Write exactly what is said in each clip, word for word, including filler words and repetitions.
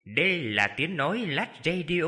Đây là tiếng nói Lát Radio.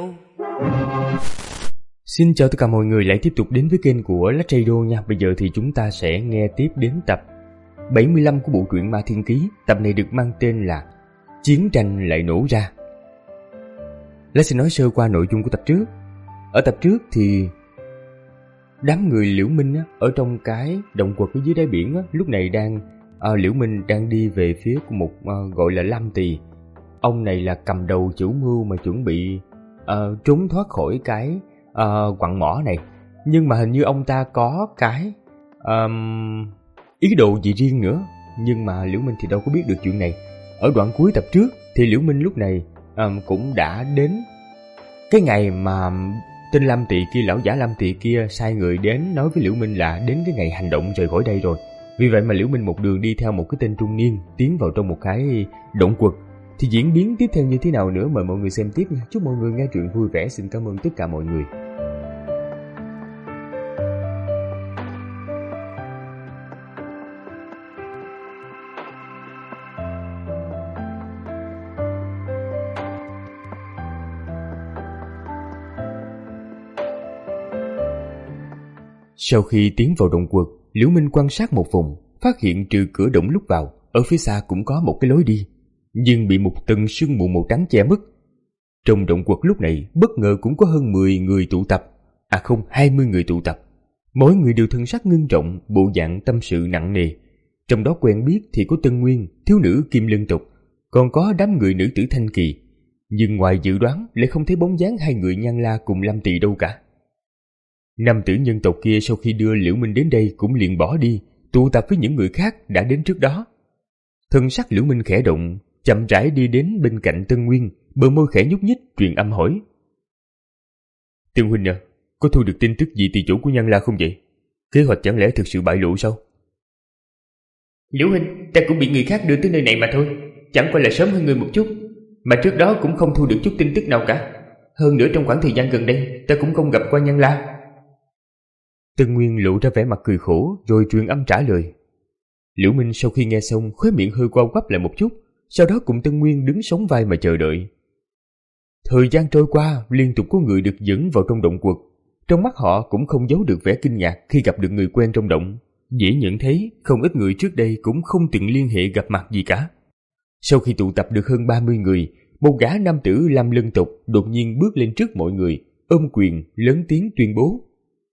Xin chào tất cả mọi người lại tiếp tục đến với kênh của Lát Radio nha. Bây giờ thì chúng ta sẽ nghe tiếp đến tập bảy mươi lăm của bộ truyện Ma Thiên Ký. Tập này được mang tên là Chiến tranh lại nổ ra. Lát sẽ nói sơ qua nội dung của tập trước. Ở tập trước thì đám người Liễu Minh á, ở trong cái động quật ở dưới đáy biển á, lúc này đang à, Liễu Minh đang đi về phía của một à, gọi là Lam Tỳ. Ông này là cầm đầu chủ mưu mà chuẩn bị à, trốn thoát khỏi cái à, quặng mỏ này. Nhưng mà hình như ông ta có cái um, ý đồ gì riêng nữa. Nhưng mà Liễu Minh thì đâu có biết được chuyện này. Ở đoạn cuối tập trước thì Liễu Minh lúc này um, cũng đã đến cái ngày mà tên Lam Tỳ kia, lão giả Lam Tỳ kia sai người đến nói với Liễu Minh là đến cái ngày hành động rời khỏi đây rồi. Vì vậy mà Liễu Minh một đường đi theo một cái tên trung niên tiến vào trong một cái động quật. Thì diễn biến tiếp theo như thế nào nữa mời mọi người xem tiếp nha. Chúc mọi người nghe truyện vui vẻ. Xin cảm ơn tất cả mọi người. Sau khi tiến vào động quật, Liễu Minh quan sát một vùng, phát hiện trừ cửa động lúc vào, ở phía xa cũng có một cái lối đi, nhưng bị một tầng sương mù màu trắng che mất. Trong động quật lúc này bất ngờ cũng có hơn mười người tụ tập, à không, hai mươi người tụ tập. Mỗi người đều thân sắc ngưng trọng, bộ dạng tâm sự nặng nề. Trong đó quen biết thì có Tân Nguyên, thiếu nữ Kim Lân tộc, còn có đám người nữ tử Thanh Kỳ. Nhưng ngoài dự đoán lại không thấy bóng dáng hai người Nhan La cùng Lam Tỳ đâu cả. Nam tử nhân tộc kia sau khi đưa Liễu Minh đến đây cũng liền bỏ đi, tụ tập với những người khác đã đến trước đó. Thân sắc Liễu Minh khẽ động, chậm rãi đi đến bên cạnh Tân Nguyên, bờ môi khẽ nhúc nhích, truyền âm hỏi: Tân huynh à, có thu được tin tức gì từ chỗ của Nhan La không vậy? Kế hoạch chẳng lẽ thực sự bại lộ sao? Liễu huynh, ta cũng bị người khác đưa tới nơi này mà thôi, chẳng qua là sớm hơn người một chút, mà trước đó cũng không thu được chút tin tức nào cả. Hơn nữa trong khoảng thời gian gần đây ta cũng không gặp qua Nhan La. Tân Nguyên lộ ra vẻ mặt cười khổ rồi truyền âm trả lời. Liễu Minh sau khi nghe xong khóe miệng hơi quao quắp lại một chút, sau đó cùng Tân Nguyên đứng sóng vai mà chờ đợi. Thời gian trôi qua, liên tục có người được dẫn vào trong động quật. Trong mắt họ cũng không giấu được vẻ kinh ngạc khi gặp được người quen trong động. Dễ nhận thấy không ít người trước đây cũng không từng liên hệ gặp mặt gì cả. Sau khi tụ tập được hơn ba mươi người, một gã nam tử Lam Lân tộc đột nhiên bước lên trước mọi người, ôm quyền lớn tiếng tuyên bố: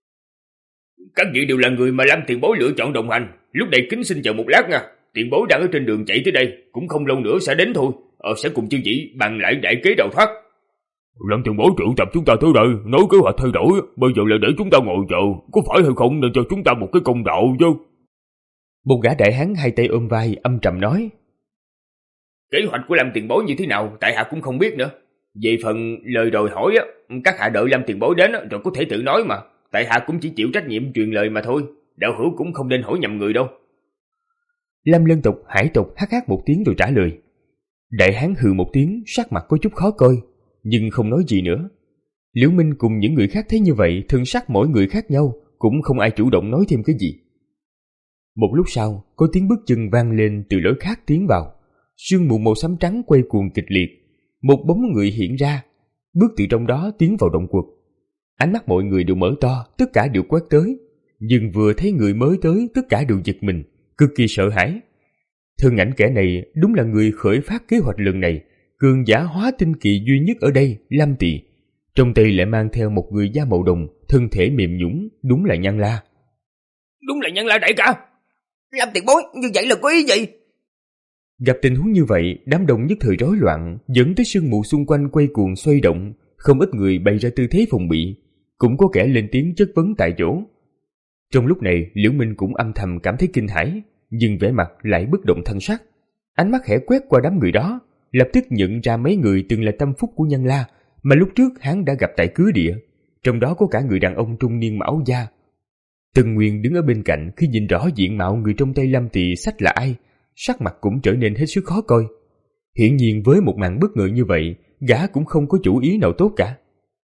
Các vị đều là người mà Lam tiền bối lựa chọn đồng hành. Lúc này kính xin chờ một lát nha. Tiền bối đang ở trên đường chạy tới đây, cũng không lâu nữa sẽ đến thôi. Ờ, sẽ cùng chư vị bàn lại đại kế đào thoát. Lam tiền bối triệu tập chúng ta tới đây, nói kế hoạch thay đổi, bây giờ là để chúng ta ngồi chờ, có phải hay không nên cho chúng ta một cái công đạo chứ? Một gã đại hán hai tay ôm vai âm trầm nói: Kế hoạch của Lam tiền bối như thế nào, tại hạ cũng không biết nữa. Về phần lời đòi hỏi á, các hạ đợi Lam tiền bối đến rồi có thể tự nói mà. Tại hạ cũng chỉ chịu trách nhiệm truyền lời mà thôi, đạo hữu cũng không nên hỏi nhầm người đâu. Lam Lân tộc Hải tộc hắc hắc một tiếng rồi trả lời. Đại hán hừ một tiếng, sắc mặt có chút khó coi, nhưng không nói gì nữa. Liễu Minh cùng những người khác thấy như vậy, thân sắc mỗi người khác nhau, cũng không ai chủ động nói thêm cái gì. Một lúc sau, có tiếng bước chân vang lên từ lối khác tiến vào. Sương mù màu xám trắng quay cuồng kịch liệt, một bóng người hiện ra, bước từ trong đó tiến vào động quật. Ánh mắt mọi người đều mở to, tất cả đều quét tới. Nhưng vừa thấy người mới tới, tất cả đều giật mình, cực kỳ sợ hãi. Thân ảnh kẻ này đúng là người khởi phát kế hoạch lần này, cường giả hóa tinh kỳ duy nhất ở đây, Lam Tỳ. Trong tay lại mang theo một người da màu đồng, thân thể mềm nhũn, đúng là Nhan La. Đúng là Nhan La đại ca. Lam tiền bối, như vậy là có ý gì? Gặp tình huống như vậy, đám đông nhất thời rối loạn, dẫn tới sương mù xung quanh quay cuồng xoay động, không ít người bày ra tư thế phòng bị, cũng có kẻ lên tiếng chất vấn tại chỗ. Trong lúc này, Liễu Minh cũng âm thầm cảm thấy kinh hãi, nhưng vẻ mặt lại bất động thanh sắc. Ánh mắt khẽ quét qua đám người đó, lập tức nhận ra mấy người từng là tâm phúc của Nhan La mà lúc trước hắn đã gặp tại cứ địa, trong đó có cả người đàn ông trung niên mão da. Tân Nguyên đứng ở bên cạnh, khi nhìn rõ diện mạo người trong tay Lam Tỳ sách là ai, sắc mặt cũng trở nên hết sức khó coi. Hiển nhiên với một màn bất ngờ như vậy, gã cũng không có chủ ý nào tốt cả.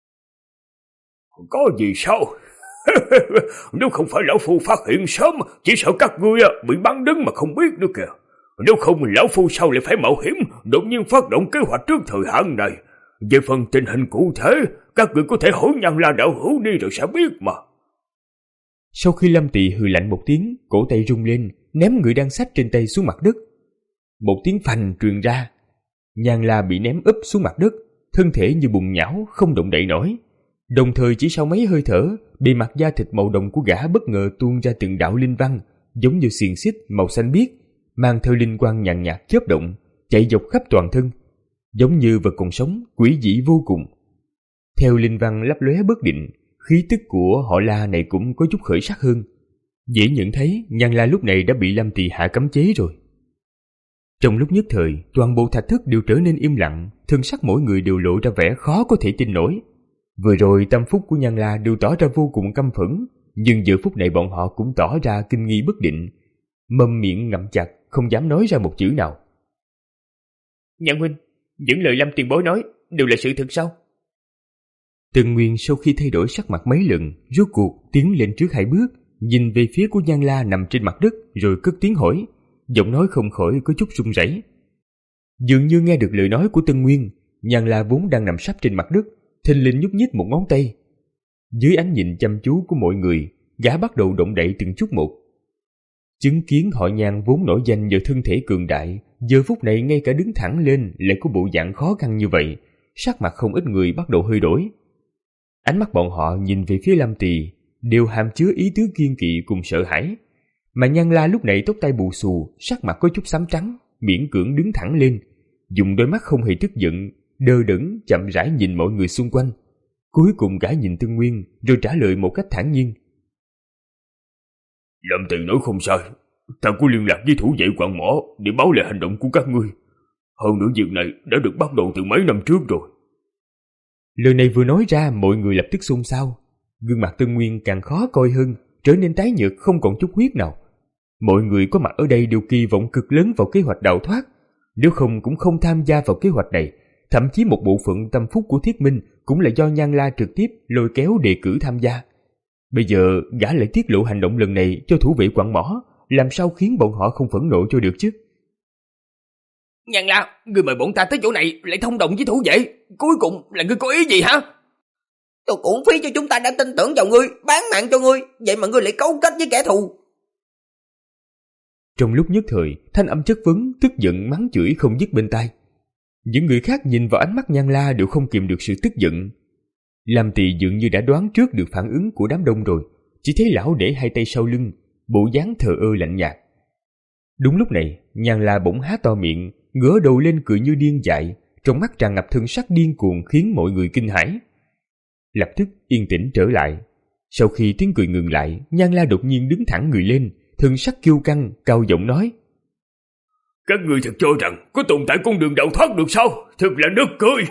Có gì sao? Nếu không phải lão phu phát hiện sớm, chỉ sợ các ngươi bị bắn đứng mà không biết nữa kìa. Nếu không lão phu sao lại phải mạo hiểm đột nhiên phát động kế hoạch trước thời hạn này. Về phần tình hình cụ thể, các người có thể hỏi Nhan La đạo hữu đi rồi sẽ biết mà. Sau khi Lâm Tỳ hừ lạnh một tiếng, cổ tay rung lên, ném người đang xách trên tay xuống mặt đất. Một tiếng phành truyền ra, Nhan La bị ném úp xuống mặt đất, thân thể như bùn nhão không động đậy nổi. Đồng thời chỉ sau mấy hơi thở, bề mặt da thịt màu đồng của gã bất ngờ tuôn ra từng đạo linh văn, giống như xiềng xích màu xanh biếc, mang theo linh quang nhàn nhạt chớp động, chạy dọc khắp toàn thân, giống như vật còn sống, quỷ dị vô cùng. Theo linh văn lấp lóe bất định, khí tức của họ La này cũng có chút khởi sắc hơn. Dễ nhận thấy Nhan La lúc này đã bị Lâm Tỳ hạ cấm chế rồi. Trong lúc nhất thời, toàn bộ thạch thất đều trở nên im lặng, thân sắc mỗi người đều lộ ra vẻ khó có thể tin nổi. Vừa rồi tâm phúc của Nhan La đều tỏ ra vô cùng căm phẫn, nhưng giờ phút này bọn họ cũng tỏ ra kinh nghi bất định, mâm miệng ngậm chặt, không dám nói ra một chữ nào. Nhan huynh, những lời Lâm tiền bối nói đều là sự thật sao? Tần Nguyên sau khi thay đổi sắc mặt mấy lần, rốt cuộc tiến lên trước hai bước, nhìn về phía của Nhan La nằm trên mặt đất, rồi cất tiếng hỏi, giọng nói không khỏi có chút run rẩy. Dường như nghe được lời nói của Tần Nguyên, Nhan La vốn đang nằm sấp trên mặt đất, thình lình nhúc nhích một ngón tay. Dưới ánh nhìn chăm chú của mọi người, gã bắt đầu động đậy từng chút một. Chứng kiến họ Nhan vốn nổi danh nhờ thân thể cường đại, giờ phút này ngay cả đứng thẳng lên lại có bộ dạng khó khăn như vậy, sắc mặt không ít người bắt đầu hơi đổi. Ánh mắt bọn họ nhìn về phía Lâm Tỳ đều hàm chứa ý tứ kiên kỵ cùng sợ hãi, mà Nhan La lúc này tóc tai bù xù, sắc mặt có chút xám trắng, miễn cưỡng đứng thẳng lên, dùng đôi mắt không hề tức giận, đờ đẫn chậm rãi nhìn mọi người xung quanh. Cuối cùng gã nhìn Tương Nguyên rồi trả lời một cách thản nhiên. Lâm Tỳ nói không sai, ta có liên lạc với thủ vệ Quặng Mỏ để báo lại hành động của các ngươi. Hơn nữa việc này đã được bắt đầu từ mấy năm trước rồi. Lời này vừa nói ra, mọi người lập tức xôn xao. Gương mặt Tương Nguyên càng khó coi hơn, trở nên tái nhợt không còn chút huyết nào. Mọi người có mặt ở đây đều kỳ vọng cực lớn vào kế hoạch đào thoát, nếu không cũng không tham gia vào kế hoạch này. Thậm chí một bộ phận tâm phúc của Thiết Minh cũng là do Nhan La trực tiếp lôi kéo đề cử tham gia. Bây giờ gã lại tiết lộ hành động lần này cho thủ vệ Quặng Mỏ, làm sao khiến bọn họ không phẫn nộ cho được chứ? Nhan La, người mời bọn ta tới chỗ này lại thông đồng với thủ vệ, cuối cùng là ngươi có ý gì hả? Tôi cũng phí cho chúng ta đã tin tưởng vào ngươi, bán mạng cho ngươi, vậy mà ngươi lại cấu kết với kẻ thù. Trong lúc nhất thời, thanh âm chất vấn, tức giận mắng chửi không dứt bên tai. Những người khác nhìn vào ánh mắt Nhan La đều không kìm được sự tức giận. Lam Tỳ dường như đã đoán trước được phản ứng của đám đông rồi, chỉ thấy lão để hai tay sau lưng, bộ dáng thờ ơ lạnh nhạt. Đúng lúc này, Nhan La bỗng há to miệng, ngửa đầu lên cười như điên dại, trong mắt tràn ngập thân sắc điên cuồng khiến mọi người kinh hãi. Lập tức yên tĩnh trở lại. Sau khi tiếng cười ngừng lại, Nhan La đột nhiên đứng thẳng người lên, thân sắc kiêu căng, cao giọng nói: Các người thật cho rằng có tồn tại con đường đào thoát được sao? Thật là nực cười.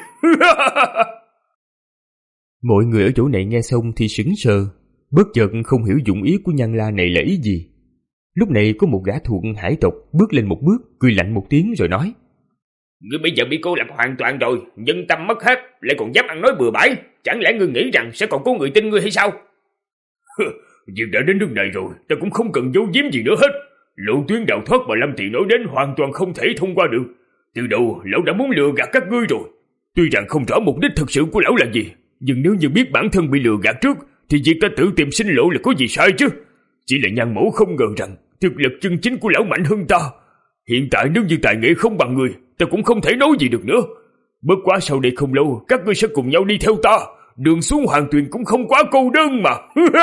Mọi người ở chỗ này nghe xong thì sững sờ, bất chợt không hiểu dụng ý của Nhan La này là ý gì. Lúc này có một gã thuộc hải tộc bước lên một bước, cười lạnh một tiếng rồi nói: Ngươi bây giờ bị cô lập hoàn toàn rồi, nhân tâm mất hết, lại còn dám ăn nói bừa bãi. Chẳng lẽ ngươi nghĩ rằng sẽ còn có người tin ngươi hay sao? Việc đã đến nước này rồi, ta cũng không cần giấu giếm gì nữa hết. Lộ tuyến đào thoát mà Lâm Tỳ nói đến hoàn toàn không thể thông qua được. Từ đầu lão đã muốn lừa gạt các ngươi rồi. Tuy rằng không rõ mục đích thực sự của lão là gì, nhưng nếu như biết bản thân bị lừa gạt trước, thì việc ta tự tìm sinh lộ là có gì sai chứ? Chỉ là Nhan mẫu không ngờ rằng thực lực chân chính của lão mạnh hơn ta. Hiện tại nếu như tài nghệ không bằng người, ta cũng không thể nói gì được nữa. Bất quá sau đây không lâu, các ngươi sẽ cùng nhau đi theo ta. Đường xuống Hoàng Tuyền cũng không quá cô đơn mà.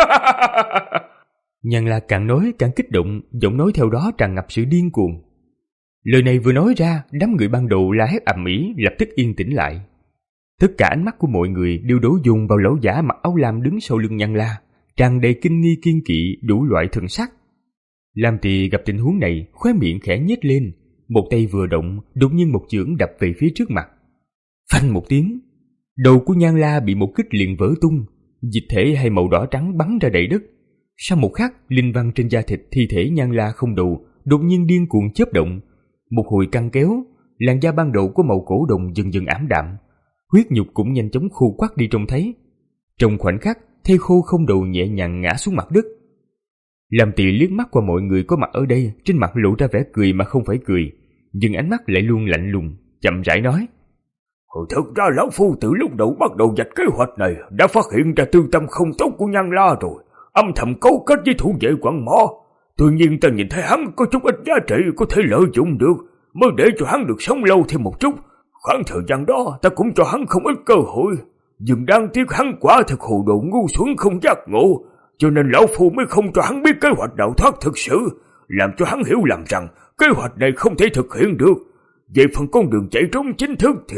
Nhan La càng nói càng kích động, giọng nói theo đó tràn ngập sự điên cuồng. Lời này vừa nói ra, đám người ban đầu la hét ầm ĩ lập tức yên tĩnh lại. Tất cả ánh mắt của mọi người đều đổ dồn vào lão giả mặc áo lam đứng sau lưng Nhan La, tràn đầy kinh nghi kiên kỵ đủ loại thần sắc. Lam Tỳ gặp tình huống này, khóe miệng khẽ nhếch lên, một tay vừa động, đột nhiên một chưởng đập về phía trước mặt. Phanh một tiếng, đầu của Nhan La bị một kích liền vỡ tung, dịch thể hay màu đỏ trắng bắn ra đầy đất. Sau một khắc, linh văn trên da thịt thi thể Nhan La không đầu đột nhiên điên cuồng chớp động, một hồi căng kéo, làn da ban đầu của màu cổ đồng dần dần ảm đạm, huyết nhục cũng nhanh chóng khô quắt đi trông thấy. Trong khoảnh khắc, thây khô không đầu nhẹ nhàng ngã xuống mặt đất. Lam Tỳ liếc mắt qua mọi người có mặt ở đây, trên mặt lộ ra vẻ cười mà không phải cười, nhưng ánh mắt lại luôn lạnh lùng, chậm rãi nói: Thực ra lão phu từ lúc đầu bắt đầu vạch kế hoạch này đã phát hiện ra tư tâm không tốt của Nhan La rồi, âm thầm cấu kết với thủ vệ Quặng Mỏ. Tuy nhiên ta nhìn thấy hắn có chút ít giá trị có thể lợi dụng được, mới để cho hắn được sống lâu thêm một chút. Khoảng thời gian đó ta cũng cho hắn không ít cơ hội, nhưng đáng tiếc hắn quả thực hồ đồ ngu xuẩn không giác ngộ, cho nên lão phu mới không cho hắn biết kế hoạch đào thoát thực sự, làm cho hắn hiểu lầm rằng kế hoạch này không thể thực hiện được. Về phần con đường chạy trốn chính thức thì...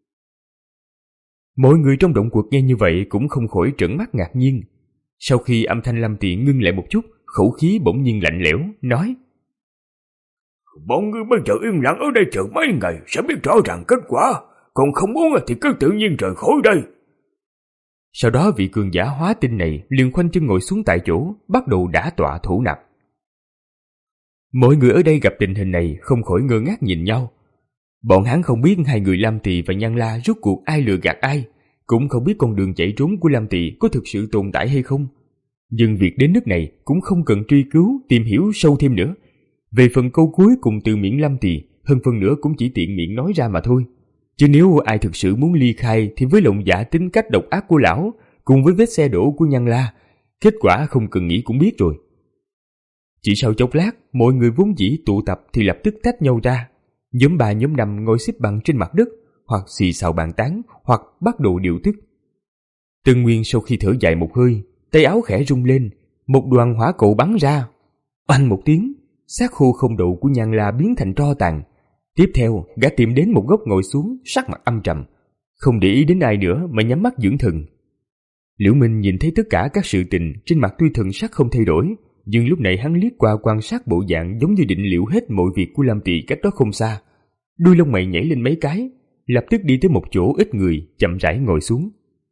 Mọi người trong động cuộc nghe như vậy cũng không khỏi trợn mắt ngạc nhiên. Sau khi âm thanh Lâm Tị ngưng lại một chút, khẩu khí bỗng nhiên lạnh lẽo, nói: Bọn ngươi bây giờ yên lặng ở đây chờ mấy ngày sẽ biết rõ ràng kết quả, còn không muốn thì cứ tự nhiên rời khỏi đây. Sau đó vị cường giả hóa tinh này liền khoanh chân ngồi xuống tại chỗ, bắt đầu đả tọa thủ nạp. Mọi người ở đây gặp tình hình này không khỏi ngơ ngác nhìn nhau. Bọn hắn không biết hai người Lam Tỳ và Nhan La rốt cuộc ai lừa gạt ai, cũng không biết con đường chạy trốn của Lam Tỳ có thực sự tồn tại hay không. Nhưng việc đến nước này cũng không cần truy cứu, tìm hiểu sâu thêm nữa. Về phần câu cuối cùng từ miệng Lam Tỳ, hơn phần nữa cũng chỉ tiện miệng nói ra mà thôi. Chứ nếu ai thực sự muốn ly khai thì với lòng dạ tính cách độc ác của lão, cùng với vết xe đổ của Nhan La, kết quả không cần nghĩ cũng biết rồi. Chỉ sau chốc lát, mọi người vốn dĩ tụ tập thì lập tức tách nhau ra. Nhóm ba nhóm năm ngồi xếp bằng trên mặt đất, hoặc xì xào bàn tán, hoặc bắt đầu điều tức. Tân Nguyên sau khi thở dài một hơi, tay áo khẽ rung lên, một đoàn hỏa cầu bắn ra. Oanh một tiếng, xác khô không độ của Nhan La biến thành tro tàn. Tiếp theo, gã tìm đến một góc ngồi xuống, sắc mặt âm trầm, không để ý đến ai nữa mà nhắm mắt dưỡng thần. Liễu Minh nhìn thấy tất cả các sự tình, trên mặt tuy thần sắc không thay đổi, nhưng lúc này hắn liếc qua quan sát bộ dạng giống như định liệu hết mọi việc của Lam Tỳ cách đó không xa. Đuôi lông mày nhảy lên mấy cái, lập tức đi tới một chỗ ít người, chậm rãi ngồi xuống.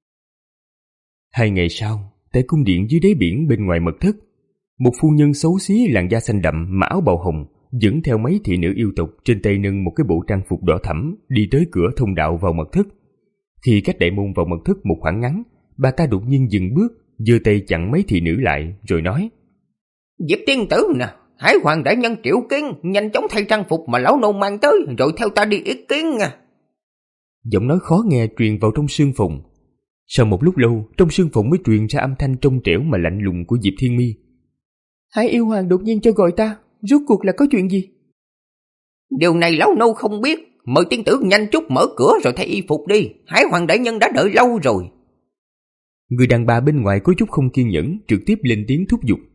Hai ngày sau, tại cung điện dưới đáy biển bên ngoài mật thất, một phu nhân xấu xí làn da xanh đậm mà áo bào hồng dẫn theo mấy thị nữ yêu tộc, trên tay nâng một cái bộ trang phục đỏ thẫm, đi tới cửa thông đạo vào mật thất. Khi cách đại môn vào mật thất một khoảng ngắn, bà ta đột nhiên dừng bước, giơ tay chặn mấy thị nữ lại rồi nói: Diệp tiên tử nè, Hải Hoàng đại nhân triệu kiến, nhanh chóng thay trang phục mà lão nô mang tới, rồi theo ta đi ý kiến nha. Giọng nói khó nghe truyền vào trong sương phòng. Sau một lúc lâu, trong sương phòng mới truyền ra âm thanh trong trẻo mà lạnh lùng của Diệp Thiên Mi. Hải yêu hoàng đột nhiên cho gọi ta, rốt cuộc là có chuyện gì? Điều này lão nô không biết, mời tiên tử nhanh chút mở cửa rồi thay y phục đi, Hải Hoàng đại nhân đã đợi lâu rồi. Người đàn bà bên ngoài có chút không kiên nhẫn, trực tiếp lên tiếng thúc giục.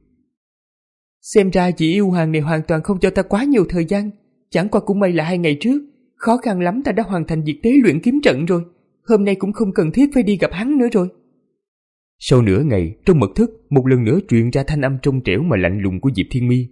Xem ra chị yêu hoàng này hoàn toàn không cho ta quá nhiều thời gian. Chẳng qua cũng may là hai ngày trước, khó khăn lắm ta đã hoàn thành việc tế luyện kiếm trận rồi. Hôm nay cũng không cần thiết phải đi gặp hắn nữa rồi. Sau nửa ngày, trong mật thất một lần nữa truyền ra thanh âm trong trẻo mà lạnh lùng của Diệp Thiên Mi.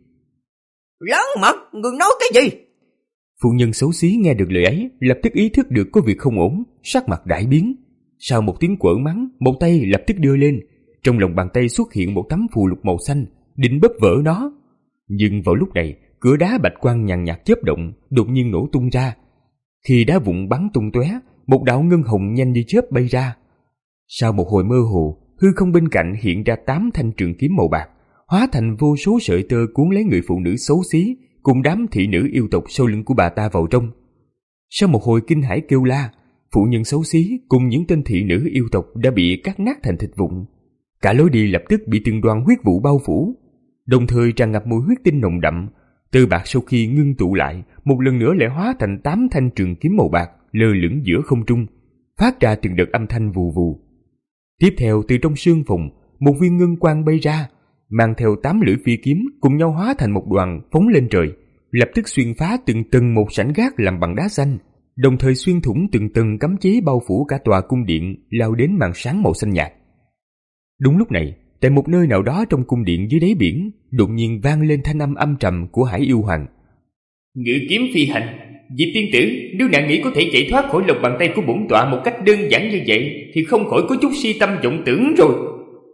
Lớn mật, người nói cái gì? Phụ nhân xấu xí nghe được lời ấy, lập tức ý thức được có việc không ổn, sắc mặt đại biến. Sau một tiếng quở mắng, một tay lập tức đưa lên, trong lòng bàn tay xuất hiện một tấm phù lục màu xanh, định bóp vỡ nó. Nhưng vào lúc này, cửa đá bạch quang nhàn nhạt chớp động, đột nhiên nổ tung ra. Khi đá vụn bắn tung tóe, một đạo ngân hồng nhanh như chớp bay ra. Sau một hồi mơ hồ, hư không bên cạnh hiện ra tám thanh trường kiếm màu bạc, hóa thành vô số sợi tơ cuốn lấy người phụ nữ xấu xí cùng đám thị nữ yêu tộc sau lưng của bà ta vào trong. Sau một hồi kinh hãi kêu la, phụ nhân xấu xí cùng những tên thị nữ yêu tộc đã bị cắt nát thành thịt vụn. Cả lối đi lập tức bị từng đoàn huyết vụ bao phủ, đồng thời tràn ngập mùi huyết tinh nồng đậm. Tơ bạc sau khi ngưng tụ lại, một lần nữa lại hóa thành tám thanh trường kiếm màu bạc lơ lửng giữa không trung, phát ra từng đợt âm thanh vù vù. Tiếp theo, từ trong xương phòng, một viên ngân quang bay ra, mang theo tám lưỡi phi kiếm cùng nhau hóa thành một đoàn phóng lên trời, lập tức xuyên phá từng tầng một sảnh gác làm bằng đá xanh, đồng thời xuyên thủng từng tầng cấm chế bao phủ cả tòa cung điện, lao đến màn sáng màu xanh nhạt. Đúng lúc này, tại một nơi nào đó trong cung điện dưới đáy biển, đột nhiên vang lên thanh âm âm trầm của Hải Yêu Hoàng. Ngự kiếm phi hành, Diệp tiên tử, nếu nàng nghĩ có thể chạy thoát khỏi lòng bàn tay của bổn tọa một cách đơn giản như vậy, thì không khỏi có chút si tâm vọng tưởng rồi.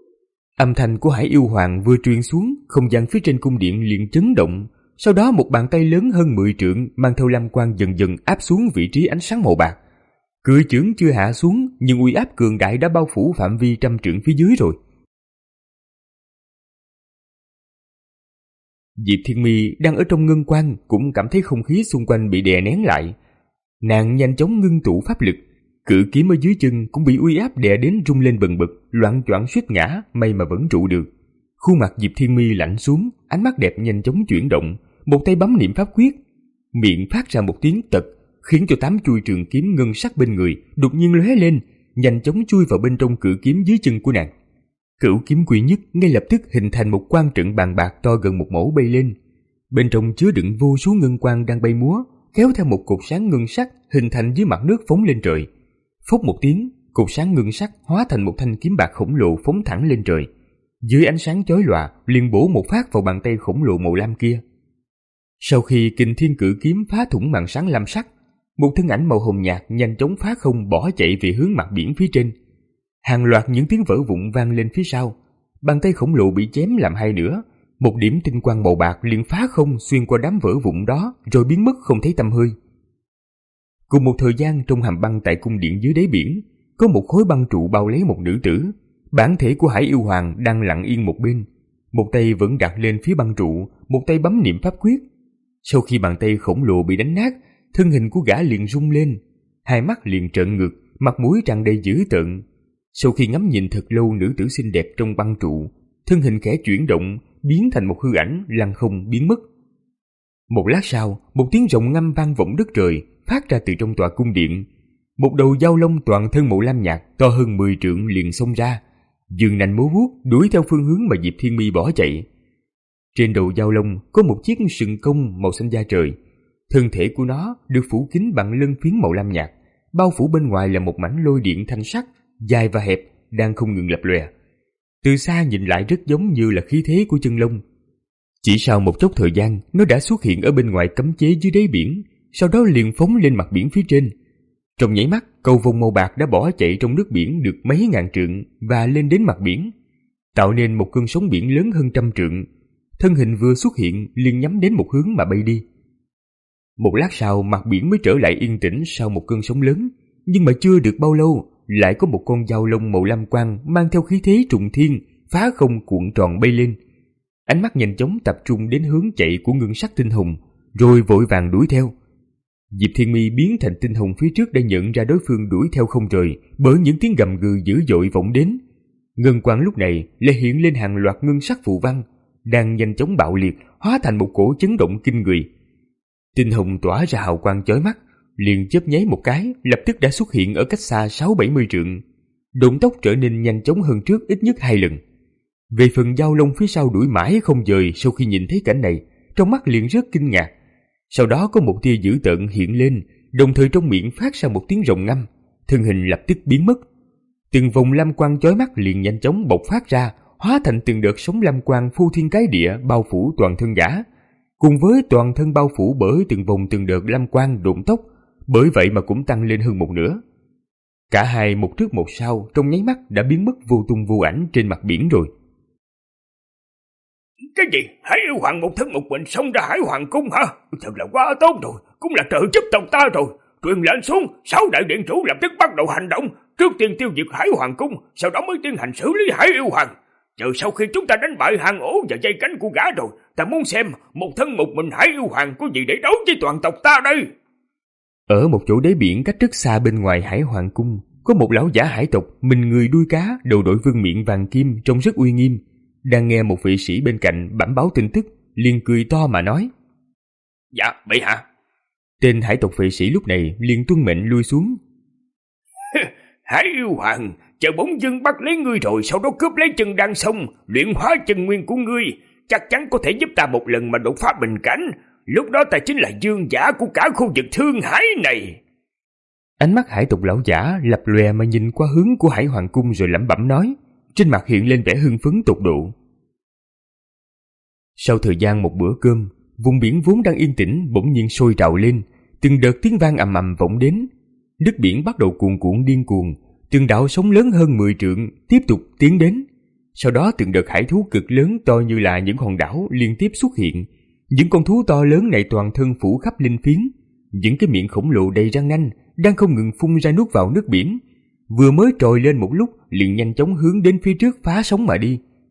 Âm thanh của Hải Yêu Hoàng vừa truyền xuống, không gian phía trên cung điện liền chấn động. Sau đó một bàn tay lớn hơn mười trượng mang theo lam quang dần dần áp xuống vị trí ánh sáng màu bạc. Cưỡi chưởng chưa hạ xuống, nhưng uy áp cường đại đã bao phủ phạm vi trăm trượng phía dưới rồi. Diệp Thiên Mi đang ở trong ngân quan cũng cảm thấy không khí xung quanh bị đè nén lại. Nàng nhanh chóng ngưng tụ pháp lực, cự kiếm ở dưới chân cũng bị uy áp đè đến rung lên bần bật, loạng choạng suýt ngã, may mà vẫn trụ được. Khuôn mặt Diệp Thiên Mi lạnh xuống, ánh mắt đẹp nhanh chóng chuyển động, một tay bấm niệm pháp quyết, miệng phát ra một tiếng tật, khiến cho tám chuôi trường kiếm ngân sắc bên người đột nhiên lóe lên, nhanh chóng chui vào bên trong cự kiếm dưới chân của nàng. Cửu kiếm quy nhất ngay lập tức hình thành một quan trận bàn bạc to gần một mẫu bay lên. Bên trong chứa đựng vô số ngân quang đang bay múa, kéo theo một cột sáng ngân sắc hình thành dưới mặt nước phóng lên trời. Phốc một tiếng, cột sáng ngân sắc hóa thành một thanh kiếm bạc khổng lồ phóng thẳng lên trời. Dưới ánh sáng chói lòa, liền bổ một phát vào bàn tay khổng lồ màu lam kia. Sau khi kình thiên cự kiếm phá thủng màn sáng lam sắc, một thân ảnh màu hồng nhạt nhanh chóng phá không bỏ chạy về hướng mặt biển phía trên. Hàng loạt những tiếng vỡ vụn vang lên phía sau, bàn tay khổng lồ bị chém làm hai nửa, một điểm tinh quang màu bạc liền phá không xuyên qua đám vỡ vụn đó rồi biến mất không thấy tăm hơi. Cùng một thời gian, trong hầm băng tại cung điện dưới đáy biển, có một khối băng trụ bao lấy một nữ tử. Bản thể của Hải Yêu Hoàng đang lặng yên một bên, một tay vẫn đặt lên phía băng trụ, một tay bấm niệm pháp quyết. Sau khi bàn tay khổng lồ bị đánh nát, thân hình của gã liền rung lên, hai mắt liền trợn ngược, mặt mũi tràn đầy dữ tợn. Sau khi ngắm nhìn thật lâu nữ tử xinh đẹp trong băng trụ, thân hình khẽ chuyển động, biến thành một hư ảnh lăng không biến mất. Một lát sau, một tiếng rồng ngâm vang vọng đất trời, phát ra từ trong tòa cung điện. Một đầu dao long toàn thân màu lam nhạt to hơn mười trượng liền xông ra, giương nanh múa vuốt đuổi theo phương hướng mà Diệp Thiên Mi bỏ chạy. Trên đầu dao long có một chiếc sừng công màu xanh da trời, thân thể của nó được phủ kín bằng lân phiến màu lam nhạt, bao phủ bên ngoài là một mảnh lôi điện thanh sắc, dài và hẹp, đang không ngừng lập lòe. Từ xa nhìn lại rất giống như là khí thế của chân long. Chỉ sau một chốc thời gian, nó đã xuất hiện ở bên ngoài cấm chế dưới đáy biển, sau đó liền phóng lên mặt biển phía trên. Trong nháy mắt, cầu vồng màu bạc đã bỏ chạy trong nước biển được mấy ngàn trượng và lên đến mặt biển, tạo nên một cơn sóng biển lớn hơn trăm trượng. Thân hình vừa xuất hiện liền nhắm đến một hướng mà bay đi. Một lát sau, mặt biển mới trở lại yên tĩnh sau một cơn sóng lớn, nhưng mà chưa được bao lâu, lại có một con dao lông màu lam quang mang theo khí thế trùng thiên, phá không cuộn tròn bay lên. Ánh mắt nhanh chóng tập trung đến hướng chạy của ngân sắc tinh hồng, rồi vội vàng đuổi theo. Diệp Thiên Mi biến thành tinh hồng phía trước đã nhận ra đối phương đuổi theo không rời, bởi những tiếng gầm gừ dữ dội vọng đến. Ngân quang lúc này lại hiện lên hàng loạt ngân sắc phù văn, đang nhanh chóng bạo liệt, hóa thành một cổ chấn động kinh người. Tinh hồng tỏa ra hào quang chói mắt, liền chớp nháy một cái, lập tức đã xuất hiện ở cách xa sáu bảy mươi trượng. Động tốc trở nên nhanh chóng hơn trước ít nhất hai lần. Về phần dao long phía sau đuổi mãi không dời, sau khi nhìn thấy cảnh này, trong mắt liền rất kinh ngạc. Sau đó có một tia dữ tợn hiện lên, đồng thời trong miệng phát ra một tiếng rồng ngâm, thân hình lập tức biến mất. Từng vòng lam quang chói mắt liền nhanh chóng bộc phát ra, hóa thành từng đợt sóng lam quang phô thiên cái địa bao phủ toàn thân gã. Cùng với toàn thân bao phủ bởi từng vòng từng đợt lam quang độn tốc, bởi vậy mà cũng tăng lên hơn một nửa. Cả hai một trước một sau trong nháy mắt đã biến mất vô tung vô ảnh trên mặt biển rồi. Cái gì? Hải Yêu Hoàng một thân một mình xông ra Hải Hoàng cung hả? Thật là quá tốt rồi, cũng là trợ giúp tộc ta rồi. Truyền lệnh xuống, sáu đại điện chủ lập tức bắt đầu hành động, trước tiên tiêu diệt Hải Hoàng cung, sau đó mới tiến hành xử lý Hải Yêu Hoàng. Chờ sau khi chúng ta đánh bại hang ổ và dây cánh của gã rồi, ta muốn xem một thân một mình Hải Yêu Hoàng có gì để đấu với toàn tộc ta đây. Ở một chỗ đáy biển cách rất xa bên ngoài Hải Hoàng cung, có một lão giả hải tộc, mình người đuôi cá, đầu đội vương miện vàng kim, trông rất uy nghiêm, đang nghe một vị sĩ bên cạnh bẩm báo tin tức, liền cười to mà nói: Dạ, bệ hạ. Tên hải tộc vệ sĩ lúc này liền tuân mệnh lui xuống. Hải Yêu Hoàng, chờ bỗng dưng bắt lấy ngươi rồi, sau đó cướp lấy chân đan sông, luyện hóa chân nguyên của ngươi, chắc chắn có thể giúp ta một lần mà đột phá bình cảnh. Lúc đó ta chính là vương giả của cả khu vực Thương Hải này. Ánh mắt hải tộc lão giả lập lòe mà nhìn qua hướng của Hải Hoàng cung rồi lẩm bẩm nói, trên mặt hiện lên vẻ hưng phấn tột độ. Sau thời gian một bữa cơm, vùng biển vốn đang yên tĩnh bỗng nhiên sôi trào lên, từng đợt tiếng vang ầm ầm vọng đến. Nước biển bắt đầu cuồn cuộn điên cuồng, từng đạo sóng lớn hơn mười trượng tiếp tục tiến đến. Sau đó từng đợt hải thú cực lớn to như là những hòn đảo liên tiếp xuất hiện. Những con thú to lớn này toàn thân phủ khắp linh phiến, những cái miệng khổng lồ đầy răng nanh đang không ngừng phun ra nuốt vào nước biển. Vừa mới trồi lên một lúc liền nhanh chóng hướng đến phía trước phá sóng mà đi.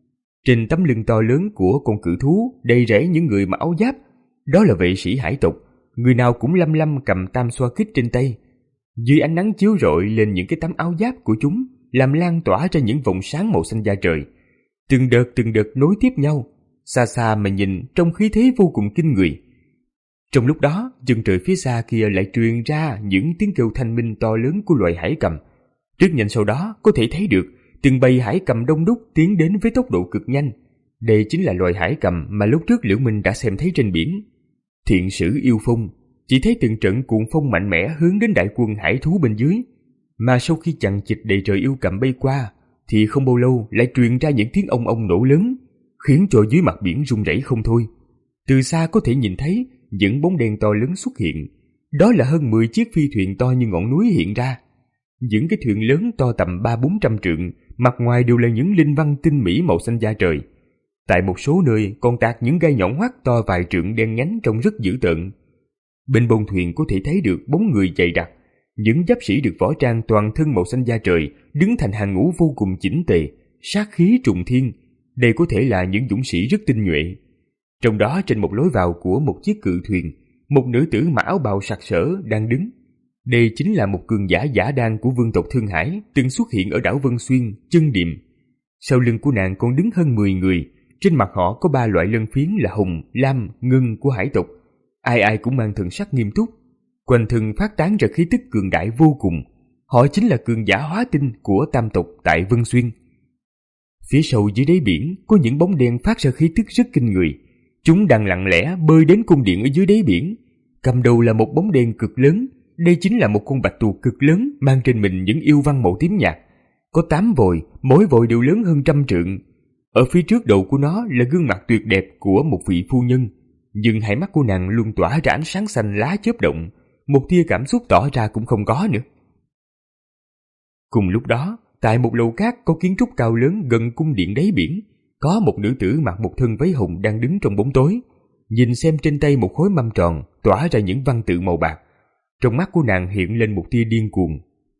Trên tấm lưng to lớn của con cự thú đầy rẫy những người mặc áo giáp, đó là vệ sĩ hải tộc, người nào cũng lăm lăm cầm tam xoa kích trên tay. Dưới ánh nắng chiếu rọi lên những cái tấm áo giáp của chúng, làm lan tỏa ra những vòng sáng màu xanh da trời. Từng đợt từng đợt nối tiếp nhau, xa xa mà nhìn trong khí thế vô cùng kinh người. Trong lúc đó, chân trời phía xa kia lại truyền ra những tiếng kêu thanh minh to lớn của loài hải cầm. Rất nhanh sau đó có thể thấy được từng bầy hải cầm đông đúc tiến đến với tốc độ cực nhanh. Đây chính là loài hải cầm mà lúc trước Liễu Minh đã xem thấy trên biển. Thiện sử yêu phong, chỉ thấy từng trận cuồng phong mạnh mẽ hướng đến đại quân hải thú bên dưới. Mà sau khi chằng chịt đầy trời yêu cầm bay qua, thì không bao lâu lại truyền ra những tiếng ong ong nổ lớn, khiến cho dưới mặt biển rung rẩy không thôi. Từ xa có thể nhìn thấy những bóng đen to lớn xuất hiện. Đó là hơn mười chiếc phi thuyền to như ngọn núi hiện ra. Những cái thuyền lớn to tầm ba bốn trăm trượng, mặt ngoài đều là những linh văn tinh mỹ màu xanh da trời. Tại một số nơi còn tạc những gai nhọn hoắt to vài trượng đen nhánh trông rất dữ tợn. Bên bông thuyền có thể thấy được bóng người dày đặc. Những giáp sĩ được võ trang toàn thân màu xanh da trời đứng thành hàng ngũ vô cùng chỉnh tề, sát khí trùng thiên. Đây có thể là những dũng sĩ rất tinh nhuệ. Trong đó trên một lối vào của một chiếc cự thuyền, một nữ tử mặc áo bào sặc sỡ đang đứng. Đây chính là một cường giả giả đan của vương tộc Thương Hải từng xuất hiện ở đảo Vân Xuyên, Chân Điềm. Sau lưng của nàng còn đứng hơn mười người, trên mặt họ có ba loại lân phiến là hồng, lam, ngân của hải tộc. Ai ai cũng mang thần sắc nghiêm túc, quanh thân phát tán ra khí tức cường đại vô cùng. Họ chính là cường giả hóa tinh của tam tộc tại Vân Xuyên. Phía sau dưới đáy biển có những bóng đen phát ra khí tức rất kinh người. Chúng đang lặng lẽ bơi đến cung điện ở dưới đáy biển. Cầm đầu là một bóng đen cực lớn. Đây chính là một con bạch tuộc cực lớn mang trên mình những yêu văn màu tím nhạt. Có tám vòi, mỗi vòi đều lớn hơn trăm trượng. Ở phía trước đầu của nó là gương mặt tuyệt đẹp của một vị phu nhân, nhưng hai mắt của nàng luôn tỏa ra ánh sáng xanh lá chớp động, một tia cảm xúc tỏ ra cũng không có nữa. Cùng lúc đó, tại một lầu cát có kiến trúc cao lớn gần cung điện đáy biển, có một nữ tử mặc một thân váy hồng đang đứng trong bóng tối, nhìn xem trên tay một khối mâm tròn tỏa ra những văn tự màu bạc. Trong mắt của nàng hiện lên một tia điên cuồng.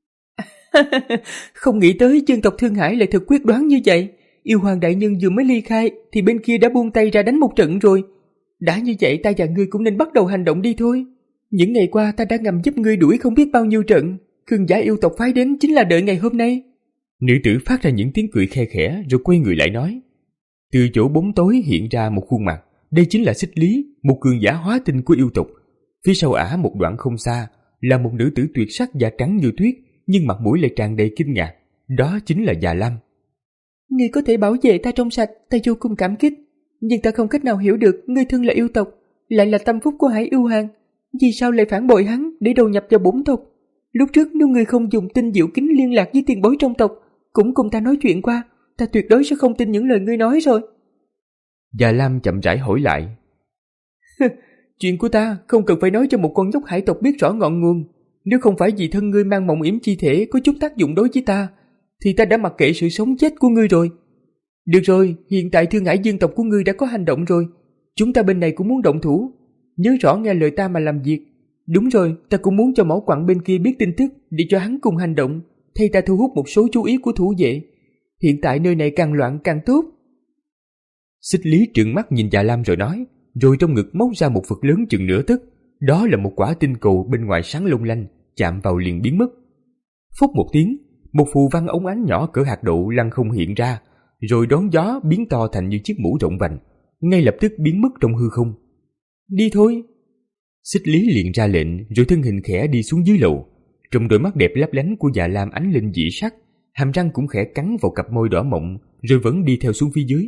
Không nghĩ tới dân tộc Thương Hải lại thật quyết đoán như vậy. Yêu hoàng đại nhân vừa mới ly khai thì bên kia đã buông tay ra đánh một trận rồi. Đã như vậy ta và ngươi cũng nên bắt đầu hành động đi thôi. Những ngày qua ta đã ngầm giúp ngươi đuổi không biết bao nhiêu trận. Cường giả yêu tộc phái đến chính là đợi ngày hôm nay. Nữ tử phát ra những tiếng cười khe khẽ rồi quay người lại nói. Từ chỗ bóng tối hiện ra một khuôn mặt. Đây chính là Xích Lý, một cường giả hóa tinh của yêu tộc. Phía sau ả một đoạn không xa là một nữ tử tuyệt sắc da trắng như tuyết, nhưng mặt mũi lại tràn đầy kinh ngạc. Đó chính là Già Lam. Ngươi có thể bảo vệ ta trong sạch, ta vô cùng cảm kích. Nhưng ta không cách nào hiểu được ngươi thân là yêu tộc, lại là tâm phúc của Hải Yêu Hoàng. Vì sao lại phản bội hắn để đầu nhập vào bổn tộc? Lúc trước nếu ngươi không dùng tinh diệu kính liên lạc với tiền bối trong tộc, cũng cùng ta nói chuyện qua, ta tuyệt đối sẽ không tin những lời ngươi nói rồi. Già Lam chậm rãi hỏi lại. Chuyện của ta không cần phải nói cho một con nhóc hải tộc biết rõ ngọn nguồn. Nếu không phải vì thân ngươi mang mộng yểm chi thể có chút tác dụng đối với ta, thì ta đã mặc kệ sự sống chết của ngươi rồi. Được rồi, hiện tại Thương Hải dân tộc của ngươi đã có hành động rồi. Chúng ta bên này cũng muốn động thủ. Nhớ rõ nghe lời ta mà làm việc. Đúng rồi, ta cũng muốn cho mẫu quặng bên kia biết tin tức để cho hắn cùng hành động, thay ta thu hút một số chú ý của thủ vệ. Hiện tại nơi này càng loạn càng tốt. Xích Lý trừng mắt nhìn Già Lam rồi nói, rồi trong ngực móc ra một vật lớn chừng nửa tấc. Đó là một quả tinh cầu bên ngoài sáng long lanh, chạm vào liền biến mất. Phốc một tiếng, một phù văn ống ánh nhỏ cỡ hạt đậu lăng không hiện ra, rồi đón gió biến to thành như chiếc mũ rộng vành, ngay lập tức biến mất trong hư không. Đi thôi. Xích Lý liền ra lệnh, rồi thân hình khẽ đi xuống dưới lầu. Trong đôi mắt đẹp lấp lánh của Già Lam ánh lên dị sắc, hàm răng cũng khẽ cắn vào cặp môi đỏ mọng, rồi vẫn đi theo xuống phía dưới.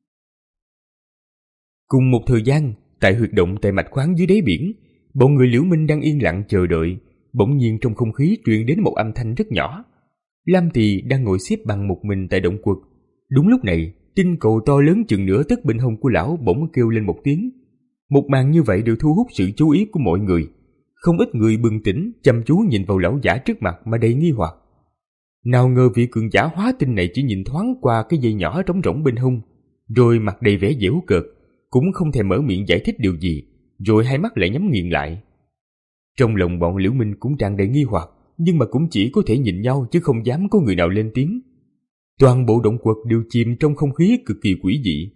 Cùng một thời gian, tại huyệt động tại mạch khoáng dưới đáy biển, bọn người Liễu Minh đang yên lặng chờ đợi. Bỗng nhiên trong không khí truyền đến một âm thanh rất nhỏ. Lam Tỳ đang ngồi xếp bằng một mình tại động quật. Đúng lúc này, tinh cầu to lớn chừng nửa tấc bên hông của lão bỗng kêu lên một tiếng. Một màn như vậy đều thu hút sự chú ý của mọi người. Không ít người bừng tỉnh chăm chú nhìn vào lão giả trước mặt mà đầy nghi hoặc. Nào ngờ vị cường giả hóa tinh này chỉ nhìn thoáng qua cái dây nhỏ trống rỗng bên hông, rồi mặt đầy vẻ giễu cợt, cũng không thèm mở miệng giải thích điều gì, rồi hai mắt lại nhắm nghiền lại. Trong lòng bọn Liễu Minh cũng tràn đầy nghi hoặc, nhưng mà cũng chỉ có thể nhìn nhau chứ không dám có người nào lên tiếng. Toàn bộ động quật đều chìm trong không khí cực kỳ quỷ dị.